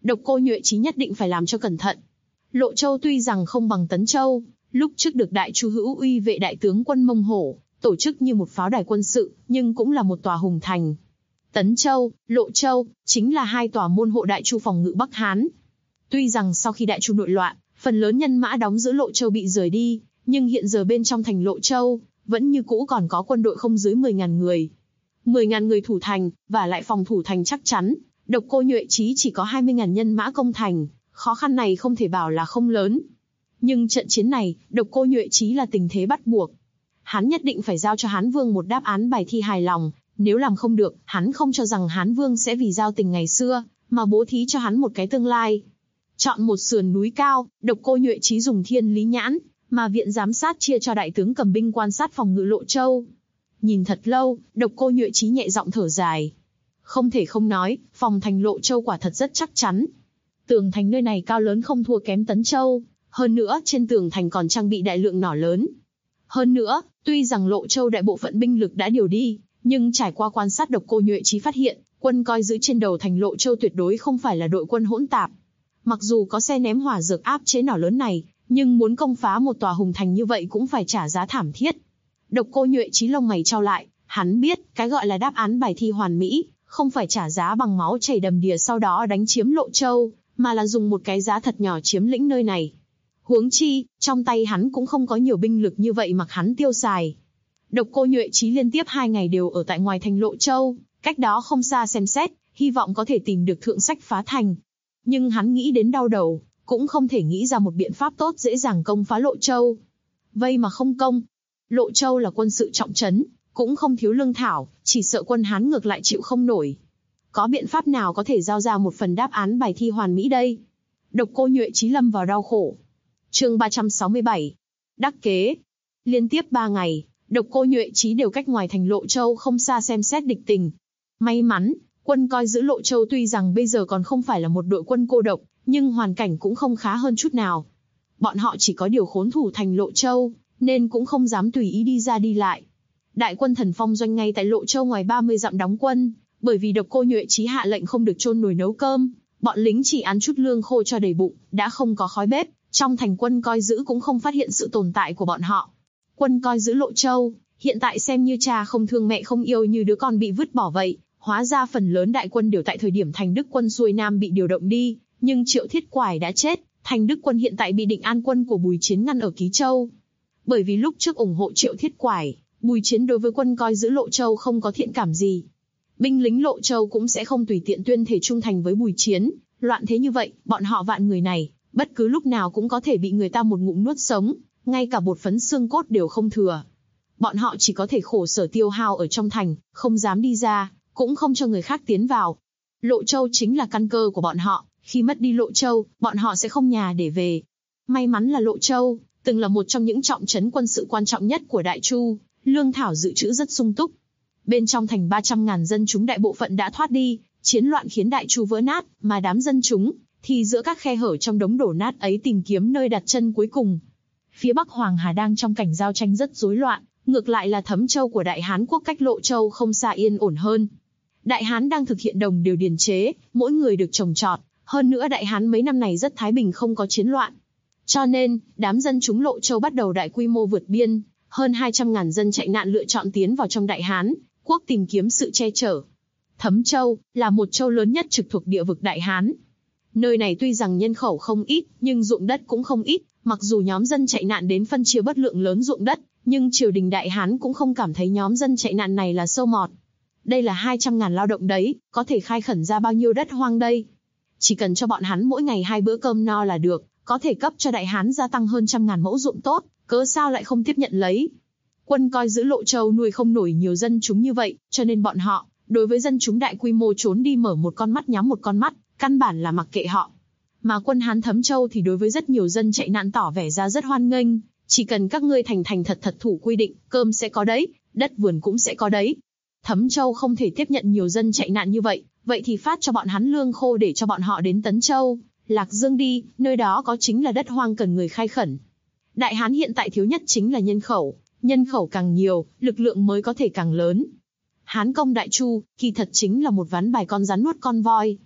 Độc Cô Nhuệ Chí nhất định phải làm cho cẩn thận. Lộ Châu tuy rằng không bằng Tấn Châu, lúc trước được Đại Chu Hữu Uy vệ đại tướng quân Mông Hổ tổ chức như một pháo đài quân sự, nhưng cũng là một tòa hùng thành. Tấn Châu, Lộ Châu chính là hai tòa môn hộ Đại Chu phòng ngự Bắc Hán. Tuy rằng sau khi Đại Chu nội loạn, phần lớn nhân mã đóng giữ Lộ Châu bị rời đi, nhưng hiện giờ bên trong thành Lộ Châu vẫn như cũ còn có quân đội không dưới 10.000 người. 10.000 người thủ thành, và lại phòng thủ thành chắc chắn. Độc Cô Nhuệ Chí chỉ có 20.000 nhân mã công thành, khó khăn này không thể bảo là không lớn. Nhưng trận chiến này, Độc Cô Nhuệ Chí là tình thế bắt buộc. Hắn nhất định phải giao cho Hán Vương một đáp án bài thi hài lòng, nếu làm không được, hắn không cho rằng Hán Vương sẽ vì giao tình ngày xưa, mà bố thí cho hắn một cái tương lai. Chọn một sườn núi cao, Độc Cô Nhuệ Chí dùng thiên lý nhãn, mà viện giám sát chia cho đại tướng cầm binh quan sát phòng ngự Lộ Châu. Nhìn thật lâu, Độc Cô Nhuệ Chí nhẹ giọng thở dài. Không thể không nói, phòng thành Lộ Châu quả thật rất chắc chắn. Tường thành nơi này cao lớn không thua kém Tấn Châu, hơn nữa trên tường thành còn trang bị đại lượng nỏ lớn. Hơn nữa, tuy rằng Lộ Châu đại bộ phận binh lực đã điều đi, nhưng trải qua quan sát Độc Cô Nhuệ Chí phát hiện, quân coi giữ trên đầu thành Lộ Châu tuyệt đối không phải là đội quân hỗn tạp. Mặc dù có xe ném hỏa dược áp chế nỏ lớn này, nhưng muốn công phá một tòa hùng thành như vậy cũng phải trả giá thảm thiết. Độc Cô Nhuệ Chí lông mày chau lại, hắn biết, cái gọi là đáp án bài thi hoàn mỹ, không phải trả giá bằng máu chảy đầm đìa sau đó đánh chiếm Lộ Châu, mà là dùng một cái giá thật nhỏ chiếm lĩnh nơi này. Huống chi, trong tay hắn cũng không có nhiều binh lực như vậy mặc hắn tiêu xài. Độc Cô Nhuệ Chí liên tiếp 2 ngày đều ở tại ngoài thành Lộ Châu, cách đó không xa xem xét, hy vọng có thể tìm được thượng sách phá thành. Nhưng hắn nghĩ đến đau đầu, cũng không thể nghĩ ra một biện pháp tốt dễ dàng công phá Lộ Châu. Vây mà không công. Lộ Châu là quân sự trọng trấn, cũng không thiếu lương thảo, chỉ sợ quân Hán ngược lại chịu không nổi. Có biện pháp nào có thể giao ra một phần đáp án bài thi hoàn mỹ đây? Độc Cô Nhuệ Chí lâm vào đau khổ. Chương 367. Đắc kế. Liên tiếp 3 ngày, Độc Cô Nhuệ Chí đều cách ngoài thành Lộ Châu không xa xem xét địch tình. May mắn, quân coi giữ Lộ Châu tuy rằng bây giờ còn không phải là một đội quân cô độc, nhưng hoàn cảnh cũng không khá hơn chút nào. Bọn họ chỉ có điều khốn thủ thành Lộ Châu, nên cũng không dám tùy ý đi ra đi lại. Đại quân Thần Phong doanh ngay tại Lộ Châu ngoài 30 dặm đóng quân, bởi vì Độc Cô Nhuệ Chí hạ lệnh không được chôn nồi nấu cơm, bọn lính chỉ ăn chút lương khô cho đầy bụng, đã không có khói bếp, trong thành quân coi giữ cũng không phát hiện sự tồn tại của bọn họ. Quân coi giữ Lộ Châu, hiện tại xem như cha không thương mẹ không yêu như đứa con bị vứt bỏ vậy, hóa ra phần lớn đại quân đều tại thời điểm Thành Đức quân xuôi nam bị điều động đi, nhưng Triệu Thiết Quải đã chết, Thành Đức quân hiện tại bị Định An quân của Bùi Chiến ngăn ở Ký Châu. Bởi vì lúc trước ủng hộ Triệu Thiết Quải, Bùi Chiến đối với quân coi giữ Lộ Châu không có thiện cảm gì. Binh lính Lộ Châu cũng sẽ không tùy tiện tuyên thể trung thành với Bùi Chiến, loạn thế như vậy, bọn họ vạn người này, bất cứ lúc nào cũng có thể bị người ta một ngụm nuốt sống, ngay cả bột phấn xương cốt đều không thừa. Bọn họ chỉ có thể khổ sở tiêu hao ở trong thành, không dám đi ra, cũng không cho người khác tiến vào. Lộ Châu chính là căn cơ của bọn họ, khi mất đi Lộ Châu, bọn họ sẽ không nhà để về. May mắn là Lộ Châu từng là một trong những trọng trấn quân sự quan trọng nhất của Đại Chu, lương thảo dự trữ rất sung túc. Bên trong thành 300.000 dân chúng đại bộ phận đã thoát đi, chiến loạn khiến Đại Chu vỡ nát, mà đám dân chúng thì giữa các khe hở trong đống đổ nát ấy tìm kiếm nơi đặt chân cuối cùng. Phía Bắc Hoàng Hà đang trong cảnh giao tranh rất rối loạn, ngược lại là Thấm Châu của Đại Hán quốc cách Lộ Châu không xa yên ổn hơn. Đại Hán đang thực hiện đồng điều điền chế, mỗi người được trồng trọt, hơn nữa Đại Hán mấy năm này rất thái bình không có chiến loạn. Cho nên, đám dân chúng Lộ Châu bắt đầu đại quy mô vượt biên, hơn 200.000 dân chạy nạn lựa chọn tiến vào trong Đại Hán quốc tìm kiếm sự che chở. Thấm Châu là một châu lớn nhất trực thuộc địa vực Đại Hán. Nơi này tuy rằng nhân khẩu không ít, nhưng ruộng đất cũng không ít, mặc dù nhóm dân chạy nạn đến phân chia bất lượng lớn ruộng đất, nhưng triều đình Đại Hán cũng không cảm thấy nhóm dân chạy nạn này là sâu mọt. Đây là 200.000 lao động đấy, có thể khai khẩn ra bao nhiêu đất hoang đây? Chỉ cần cho bọn hắn mỗi ngày 2 bữa cơm no là được, có thể cấp cho Đại Hán gia tăng hơn 100.000 mẫu ruộng tốt, cớ sao lại không tiếp nhận lấy? Quân coi giữ Lộ Châu nuôi không nổi nhiều dân chúng như vậy, cho nên bọn họ, đối với dân chúng đại quy mô trốn đi mở một con mắt nhắm một con mắt, căn bản là mặc kệ họ. Mà quân Hán Thấm Châu thì đối với rất nhiều dân chạy nạn tỏ vẻ ra rất hoan nghênh, chỉ cần các ngươi thành thật thủ quy định, cơm sẽ có đấy, đất vườn cũng sẽ có đấy. Thấm Châu không thể tiếp nhận nhiều dân chạy nạn như vậy, vậy thì phát cho bọn hắn lương khô để cho bọn họ đến Tấn Châu, Lạc Dương đi, nơi đó có chính là đất hoang cần người khai khẩn. Đại Hán hiện tại thiếu nhất chính là nhân khẩu càng nhiều, lực lượng mới có thể càng lớn. Hán công Đại Chu, kỳ thật chính là một ván bài con rắn nuốt con voi.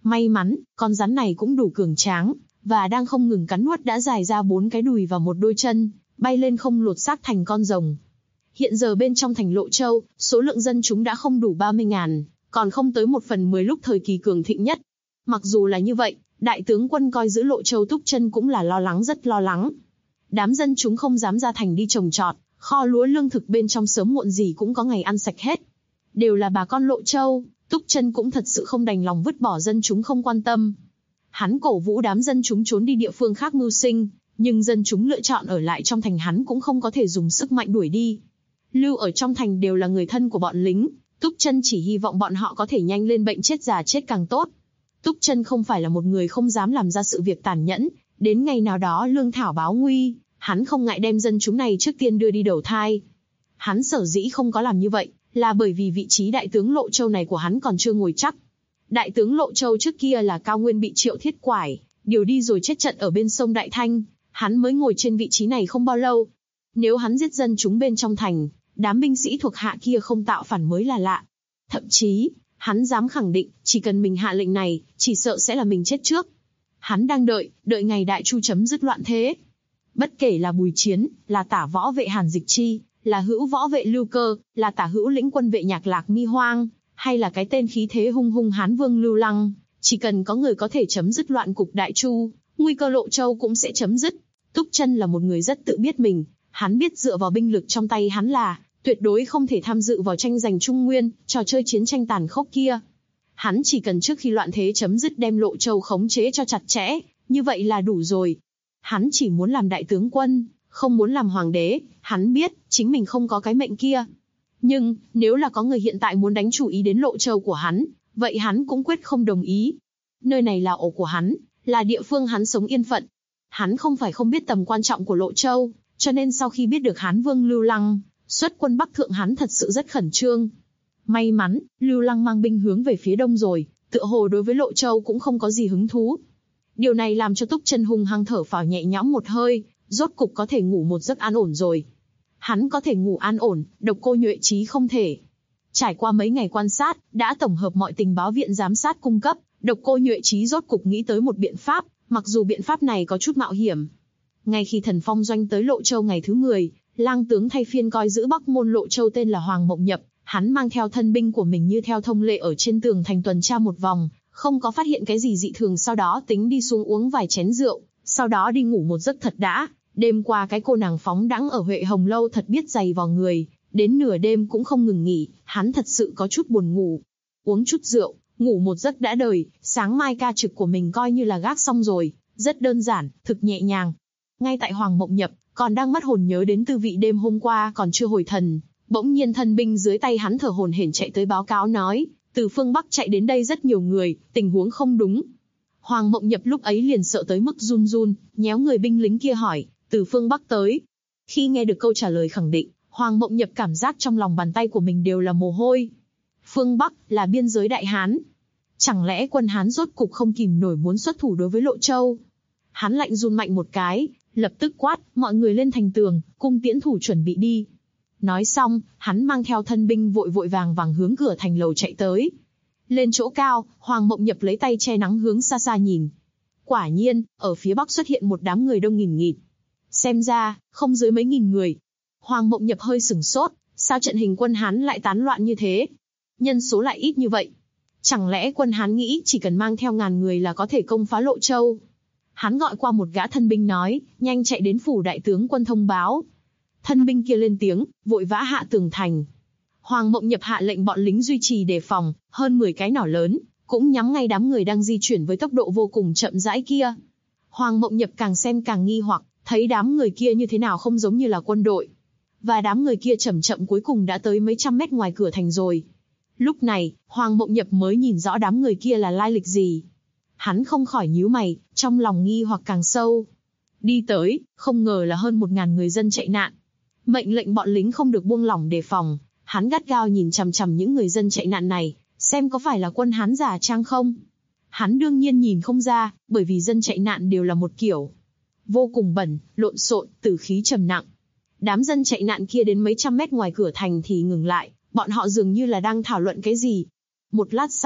May mắn, con rắn này cũng đủ cường tráng, và đang không ngừng cắn nuốt đã dài ra 4 cái đùi và một đôi chân, bay lên không lột xác thành con rồng. Hiện giờ bên trong thành Lộ Châu, số lượng dân chúng đã không đủ 30.000, còn không tới 1/10 lúc thời kỳ cường thịnh nhất. Mặc dù là như vậy, đại tướng quân coi giữ Lộ Châu Túc Chân cũng là lo lắng, rất lo lắng. Đám dân chúng không dám ra thành đi trồng trọt, kho lúa lương thực bên trong sớm muộn gì cũng có ngày ăn sạch hết. Đều là bà con Lộ Châu, Túc Chân cũng thật sự không đành lòng vứt bỏ dân chúng không quan tâm. Hắn cổ vũ đám dân chúng trốn đi địa phương khác mưu sinh, nhưng dân chúng lựa chọn ở lại trong thành hắn cũng không có thể dùng sức mạnh đuổi đi. Lưu ở trong thành đều là người thân của bọn lính, Túc Chân chỉ hy vọng bọn họ có thể nhanh lên bệnh chết già chết càng tốt. Túc Chân không phải là một người không dám làm ra sự việc tàn nhẫn, đến ngày nào đó lương thảo báo nguy, hắn không ngại đem dân chúng này trước tiên đưa đi đầu thai. Hắn sở dĩ không có làm như vậy, là bởi vì vị trí đại tướng Lộ Châu này của hắn còn chưa ngồi chắc. Đại tướng Lộ Châu trước kia là Cao Nguyên bị Triệu Thiết Quải điều đi rồi chết trận ở bên sông Đại Thanh, hắn mới ngồi trên vị trí này không bao lâu. Nếu hắn giết dân chúng bên trong thành, đám binh sĩ thuộc hạ kia không tạo phản mới là lạ. Thậm chí, hắn dám khẳng định, chỉ cần mình hạ lệnh này, chỉ sợ sẽ là mình chết trước. Hắn đang đợi ngày Đại Chu chấm dứt loạn thế. Bất kể là Bùi Chiến, là Tả võ vệ Hàn Dịch Chi, là Hữu võ vệ Lưu Cơ, là Tả hữu lĩnh quân vệ Nhạc Lạc Mi Hoang, hay là cái tên khí thế hung hung Hán Vương Lưu Lăng, chỉ cần có người có thể chấm dứt loạn cục Đại Chu, nguy cơ Lộ Châu cũng sẽ chấm dứt. Túc Chân là một người rất tự biết mình, hắn biết dựa vào binh lực trong tay hắn là tuyệt đối không thể tham dự vào tranh giành Trung Nguyên, trò chơi chiến tranh tàn khốc kia. Hắn chỉ cần trước khi loạn thế chấm dứt đem Lộ Châu khống chế cho chặt chẽ, như vậy là đủ rồi. Hắn chỉ muốn làm đại tướng quân, không muốn làm hoàng đế, hắn biết, chính mình không có cái mệnh kia. Nhưng, nếu là có người hiện tại muốn đánh chủ ý đến Lộ Châu của hắn, vậy hắn cũng quyết không đồng ý. Nơi này là ổ của hắn, là địa phương hắn sống yên phận. Hắn không phải không biết tầm quan trọng của Lộ Châu, cho nên sau khi biết được Hán Vương Lưu Lăng xuất quân Bắc Thượng, hắn thật sự rất khẩn trương. May mắn, Lưu Lăng mang binh hướng về phía đông rồi, tựa hồ đối với Lộ Châu cũng không có gì hứng thú. Điều này làm cho Túc Chân hung hăng thở phào nhẹ nhõm một hơi, rốt cục có thể ngủ một giấc an ổn rồi. Hắn có thể ngủ an ổn, Độc Cô Nhuệ Chí không thể. Trải qua mấy ngày quan sát, đã tổng hợp mọi tình báo viện giám sát cung cấp, Độc Cô Nhuệ Chí rốt cục nghĩ tới một biện pháp, mặc dù biện pháp này có chút mạo hiểm. Ngay khi Thần Phong Doanh tới Lộ Châu ngày thứ 10, lang tướng thay phiên coi giữ Bắc môn Lộ Châu tên là Hoàng Mộng Nhập, hắn mang theo thân binh của mình như theo thông lệ ở trên tường thành tuần tra một vòng, không có phát hiện cái gì dị thường, sau đó tính đi xuống uống vài chén rượu, sau đó đi ngủ một giấc thật đã. Đêm qua cái cô nàng phóng đãng ở Huệ Hồng Lâu thật biết dày vào người, đến nửa đêm cũng không ngừng nghỉ, hắn thật sự có chút buồn ngủ. Uống chút rượu, ngủ một giấc đã đời, sáng mai ca trực của mình coi như là gác xong rồi, rất đơn giản, thực nhẹ nhàng. Ngay tại Hoàng Mộng Nhập còn đang mất hồn nhớ đến tư vị đêm hôm qua còn chưa hồi thần, bỗng nhiên thân binh dưới tay hắn thở hổn hển chạy tới báo cáo nói, từ phương Bắc chạy đến đây rất nhiều người, tình huống không đúng. Hoàng Mộng Nhập lúc ấy liền sợ tới mức run run, nhéo người binh lính kia hỏi, từ phương Bắc tới. Khi nghe được câu trả lời khẳng định, Hoàng Mộng Nhập cảm giác trong lòng bàn tay của mình đều là mồ hôi. Phương Bắc là biên giới Đại Hán. Chẳng lẽ quân Hán rốt cục không kìm nổi muốn xuất thủ đối với Lộ Châu? Hắn lạnh run mạnh một cái, lập tức quát, mọi người lên thành tường, cung tiễn thủ chuẩn bị đi. Nói xong, hắn mang theo thân binh vội vội vàng vàng hướng cửa thành lầu chạy tới. Lên chỗ cao, Hoàng Mộng Nhập lấy tay che nắng hướng xa xa nhìn. Quả nhiên, ở phía bắc xuất hiện một đám người đông nghìn nghịt. Xem ra, không dưới mấy nghìn người. Hoàng Mộng Nhập hơi sửng sốt, sao trận hình quân Hán lại tán loạn như thế? Nhân số lại ít như vậy. Chẳng lẽ quân Hán nghĩ chỉ cần mang theo 1000 người là có thể công phá Lộ Châu? Hắn gọi qua một gã thân binh nói, nhanh chạy đến phủ đại tướng quân thông báo. Thân binh kia lên tiếng, vội vã hạ tường thành. Hoàng Mộng Nhập hạ lệnh bọn lính duy trì đề phòng, hơn 10 cái nỏ lớn, cũng nhắm ngay đám người đang di chuyển với tốc độ vô cùng chậm rãi kia. Hoàng Mộng Nhập càng xem càng nghi hoặc, thấy đám người kia như thế nào không giống như là quân đội. Và đám người kia chậm chậm cuối cùng đã tới mấy trăm mét ngoài cửa thành rồi. Lúc này, Hoàng Mộng Nhập mới nhìn rõ đám người kia là lai lịch gì. Hắn không khỏi nhíu mày, trong lòng nghi hoặc càng sâu. Đi tới, không ngờ là hơn 1000 người dân chạy nạn. Mệnh lệnh bọn lính không được buông lỏng đề phòng, hắn gắt gao nhìn chằm chằm những người dân chạy nạn này, xem có phải là quân Hán giả trang không. Hắn đương nhiên nhìn không ra, bởi vì dân chạy nạn đều là một kiểu. Vô cùng bẩn, lộn xộn, tử khí trầm nặng. Đám dân chạy nạn kia đến mấy trăm mét ngoài cửa thành thì ngừng lại, bọn họ dường như là đang thảo luận cái gì. Một lát sau,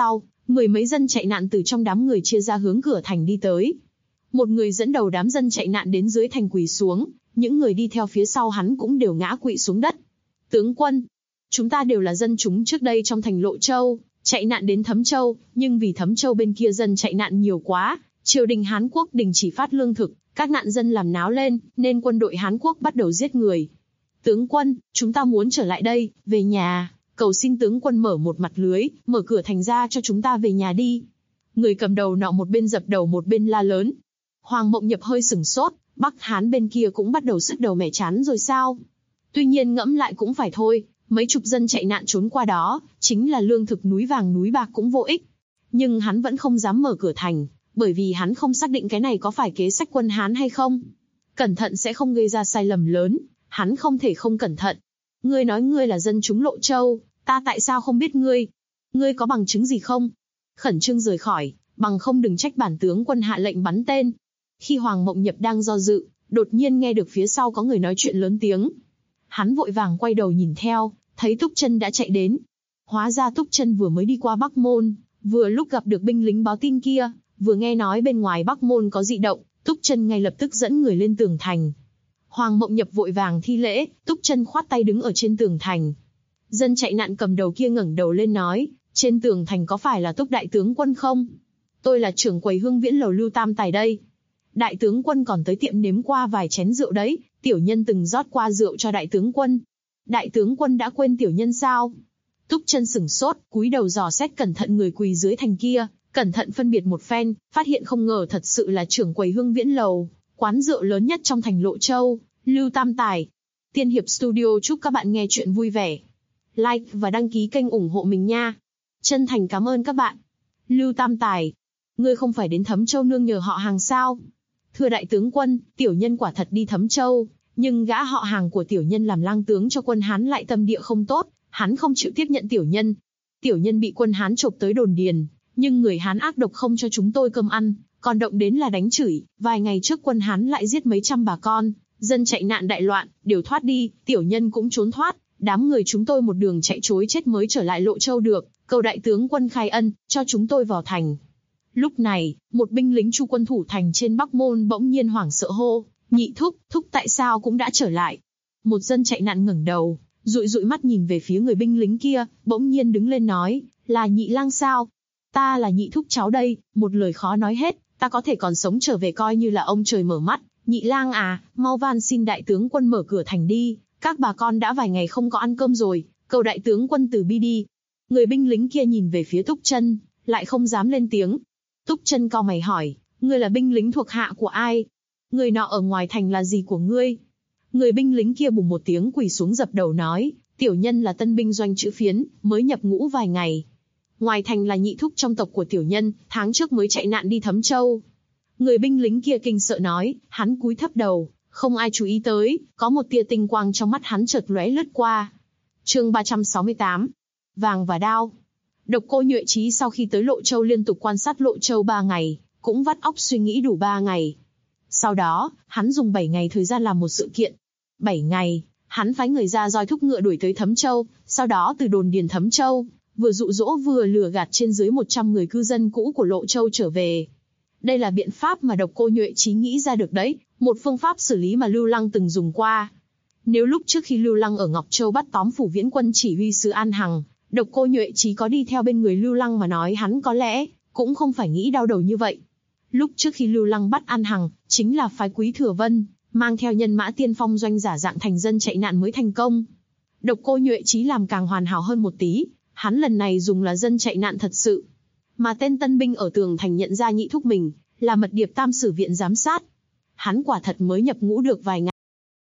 Mười mấy dân chạy nạn từ trong đám người chia ra hướng cửa thành đi tới. Một người dẫn đầu đám dân chạy nạn đến dưới thành quỳ xuống, những người đi theo phía sau hắn cũng đều ngã quỵ xuống đất. Tướng quân, chúng ta đều là dân chúng trước đây trong thành Lộ Châu, chạy nạn đến Thấm Châu, nhưng vì Thấm Châu bên kia dân chạy nạn nhiều quá, triều đình Hán Quốc đình chỉ phát lương thực, các nạn dân làm náo lên, nên quân đội Hán Quốc bắt đầu giết người. Tướng quân, chúng ta muốn trở lại đây, về nhà, cầu xin tướng quân mở một mặt lưới, mở cửa thành ra cho chúng ta về nhà đi. Người cầm đầu nọ một bên dập đầu một bên la lớn. Hoàng Mộng Nhập hơi sửng sốt, Bắc Hán bên kia cũng bắt đầu sứt đầu mẻ chán rồi sao? Tuy nhiên ngẫm lại cũng phải thôi, mấy chục dân chạy nạn trốn qua đó, chính là lương thực núi vàng núi bạc cũng vô ích. Nhưng hắn vẫn không dám mở cửa thành, bởi vì hắn không xác định cái này có phải kế sách quân Hán hay không. Cẩn thận sẽ không gây ra sai lầm lớn, hắn không thể không cẩn thận. Ngươi nói ngươi là dân chúng Lộ Châu, ta tại sao không biết ngươi? Ngươi có bằng chứng gì không? Khẩn trương rời khỏi, bằng không đừng trách bản tướng quân hạ lệnh bắn tên. Khi Hoàng Mộng Nhập đang do dự, đột nhiên nghe được phía sau có người nói chuyện lớn tiếng. Hắn vội vàng quay đầu nhìn theo, thấy Túc Chân đã chạy đến. Hóa ra Túc Chân vừa mới đi qua Bắc Môn, vừa lúc gặp được binh lính báo tin kia, vừa nghe nói bên ngoài Bắc Môn có dị động, Túc Chân ngay lập tức dẫn người lên tường thành. Hoàng Mộng Nhập vội vàng thi lễ, Túc Chân khoát tay đứng ở trên tường thành. Dân chạy nạn cầm đầu kia ngẩng đầu lên nói, trên tường thành có phải là Túc đại tướng quân không? Tôi là trưởng quầy Hương Viễn lầu Lưu Tam Tài đây. Đại tướng quân còn tới tiệm nếm qua vài chén rượu đấy, tiểu nhân từng rót qua rượu cho đại tướng quân. Đại tướng quân đã quên tiểu nhân sao? Túc Chân sửng sốt, cúi đầu dò xét cẩn thận người quỳ dưới thành kia, cẩn thận phân biệt một phen, phát hiện không ngờ thật sự là trưởng quầy Hương Viễn lầu, quán rượu lớn nhất trong thành Lộ Châu, Lưu Tam Tài. Tiên Hiệp Studio chúc các bạn nghe chuyện vui vẻ. Like và đăng ký kênh ủng hộ mình nha. Chân thành cảm ơn các bạn. Lưu Tam Tài, ngươi không phải đến Thấm Châu nương nhờ họ hàng sao? Thưa đại tướng quân, tiểu nhân quả thật đi Thấm Châu, nhưng gã họ hàng của tiểu nhân làm lang tướng cho quân Hán lại tâm địa không tốt, hắn không chịu tiếp nhận tiểu nhân. Tiểu nhân bị quân Hán chộp tới đồn điền, nhưng người Hán ác độc không cho chúng tôi cơm ăn, còn động đến là đánh chửi. Vài ngày trước quân Hán lại giết mấy trăm bà con, dân chạy nạn đại loạn, đều thoát đi, tiểu nhân cũng trốn thoát. Đám người chúng tôi một đường chạy trối chết mới trở lại Lộ Châu được, cầu đại tướng quân khai ân, cho chúng tôi vào thành. Lúc này, một binh lính Chu quân thủ thành trên Bắc Môn bỗng nhiên hoảng sợ hô, Nhị thúc, thúc tại sao cũng đã trở lại? Một dân chạy nạn ngẩng đầu, dụi dụi mắt nhìn về phía người binh lính kia, bỗng nhiên đứng lên nói, là Nhị lang sao? Ta là Nhị thúc cháu đây, một lời khó nói hết, ta có thể còn sống trở về coi như là ông trời mở mắt. Nhị lang à, mau van xin đại tướng quân mở cửa thành đi, các bà con đã vài ngày không có ăn cơm rồi, cầu đại tướng quân từ bi đi. Người binh lính kia nhìn về phía Túc Chân, lại không dám lên tiếng. Túc Chân cau mày hỏi, ngươi là binh lính thuộc hạ của ai? Người nọ ở ngoài thành là gì của ngươi? Người binh lính kia bùng một tiếng quỳ xuống dập đầu nói, tiểu nhân là tân binh doanh Chữ Phiến, mới nhập ngũ vài ngày. Ngoài thành là nhị thúc trong tộc của tiểu nhân, tháng trước mới chạy nạn đi Thấm Châu. Người binh lính kia kinh sợ nói, hắn cúi thấp đầu, không ai chú ý tới, có một tia tinh quang trong mắt hắn chợt lóe lướt qua. Chương 368. Vàng và đao. Độc Cô Nhuệ Chí sau khi tới Lộ Châu liên tục quan sát Lộ Châu 3 ngày, cũng vắt óc suy nghĩ đủ 3 ngày. Sau đó, hắn dùng 7 ngày thời gian làm một sự kiện. 7 ngày, hắn phái người ra roi thúc ngựa đuổi tới Thấm Châu, sau đó từ đồn điền Thấm Châu, vừa dụ dỗ vừa lừa gạt trên dưới 100 người cư dân cũ của Lộ Châu trở về. Đây là biện pháp mà Độc Cô Nhuệ Chí nghĩ ra được đấy, một phương pháp xử lý mà Lưu Lăng từng dùng qua. Nếu lúc trước khi Lưu Lăng ở Ngọc Châu bắt tóm Phủ Viễn Quân chỉ huy sứ An Hằng, Độc Cô Nhuệ Chí có đi theo bên người Lưu Lăng mà nói hắn có lẽ cũng không phải nghĩ đau đầu như vậy. Lúc trước khi Lưu Lăng bắt An Hằng, chính là phái Quý Thừa Vân, mang theo nhân mã tiên phong doanh giả dạng thành dân chạy nạn mới thành công. Độc Cô Nhuệ Chí làm càng hoàn hảo hơn một tí, hắn lần này dùng là dân chạy nạn thật sự. Mà tên tân binh ở tường thành nhận ra nhị thúc mình, là mật điệp Tam Sử Viện giám sát. Hắn quả thật mới nhập ngũ được vài ngày.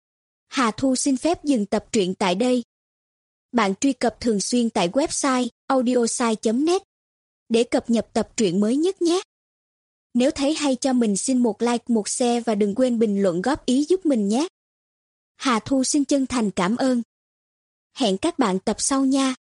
Hà Thu xin phép dừng tập truyện tại đây. Bạn truy cập thường xuyên tại website audiosai.net để cập nhật tập truyện mới nhất nhé. Nếu thấy hay cho mình xin một like, một share và đừng quên bình luận góp ý giúp mình nhé. Hà Thu xin chân thành cảm ơn. Hẹn các bạn tập sau nha.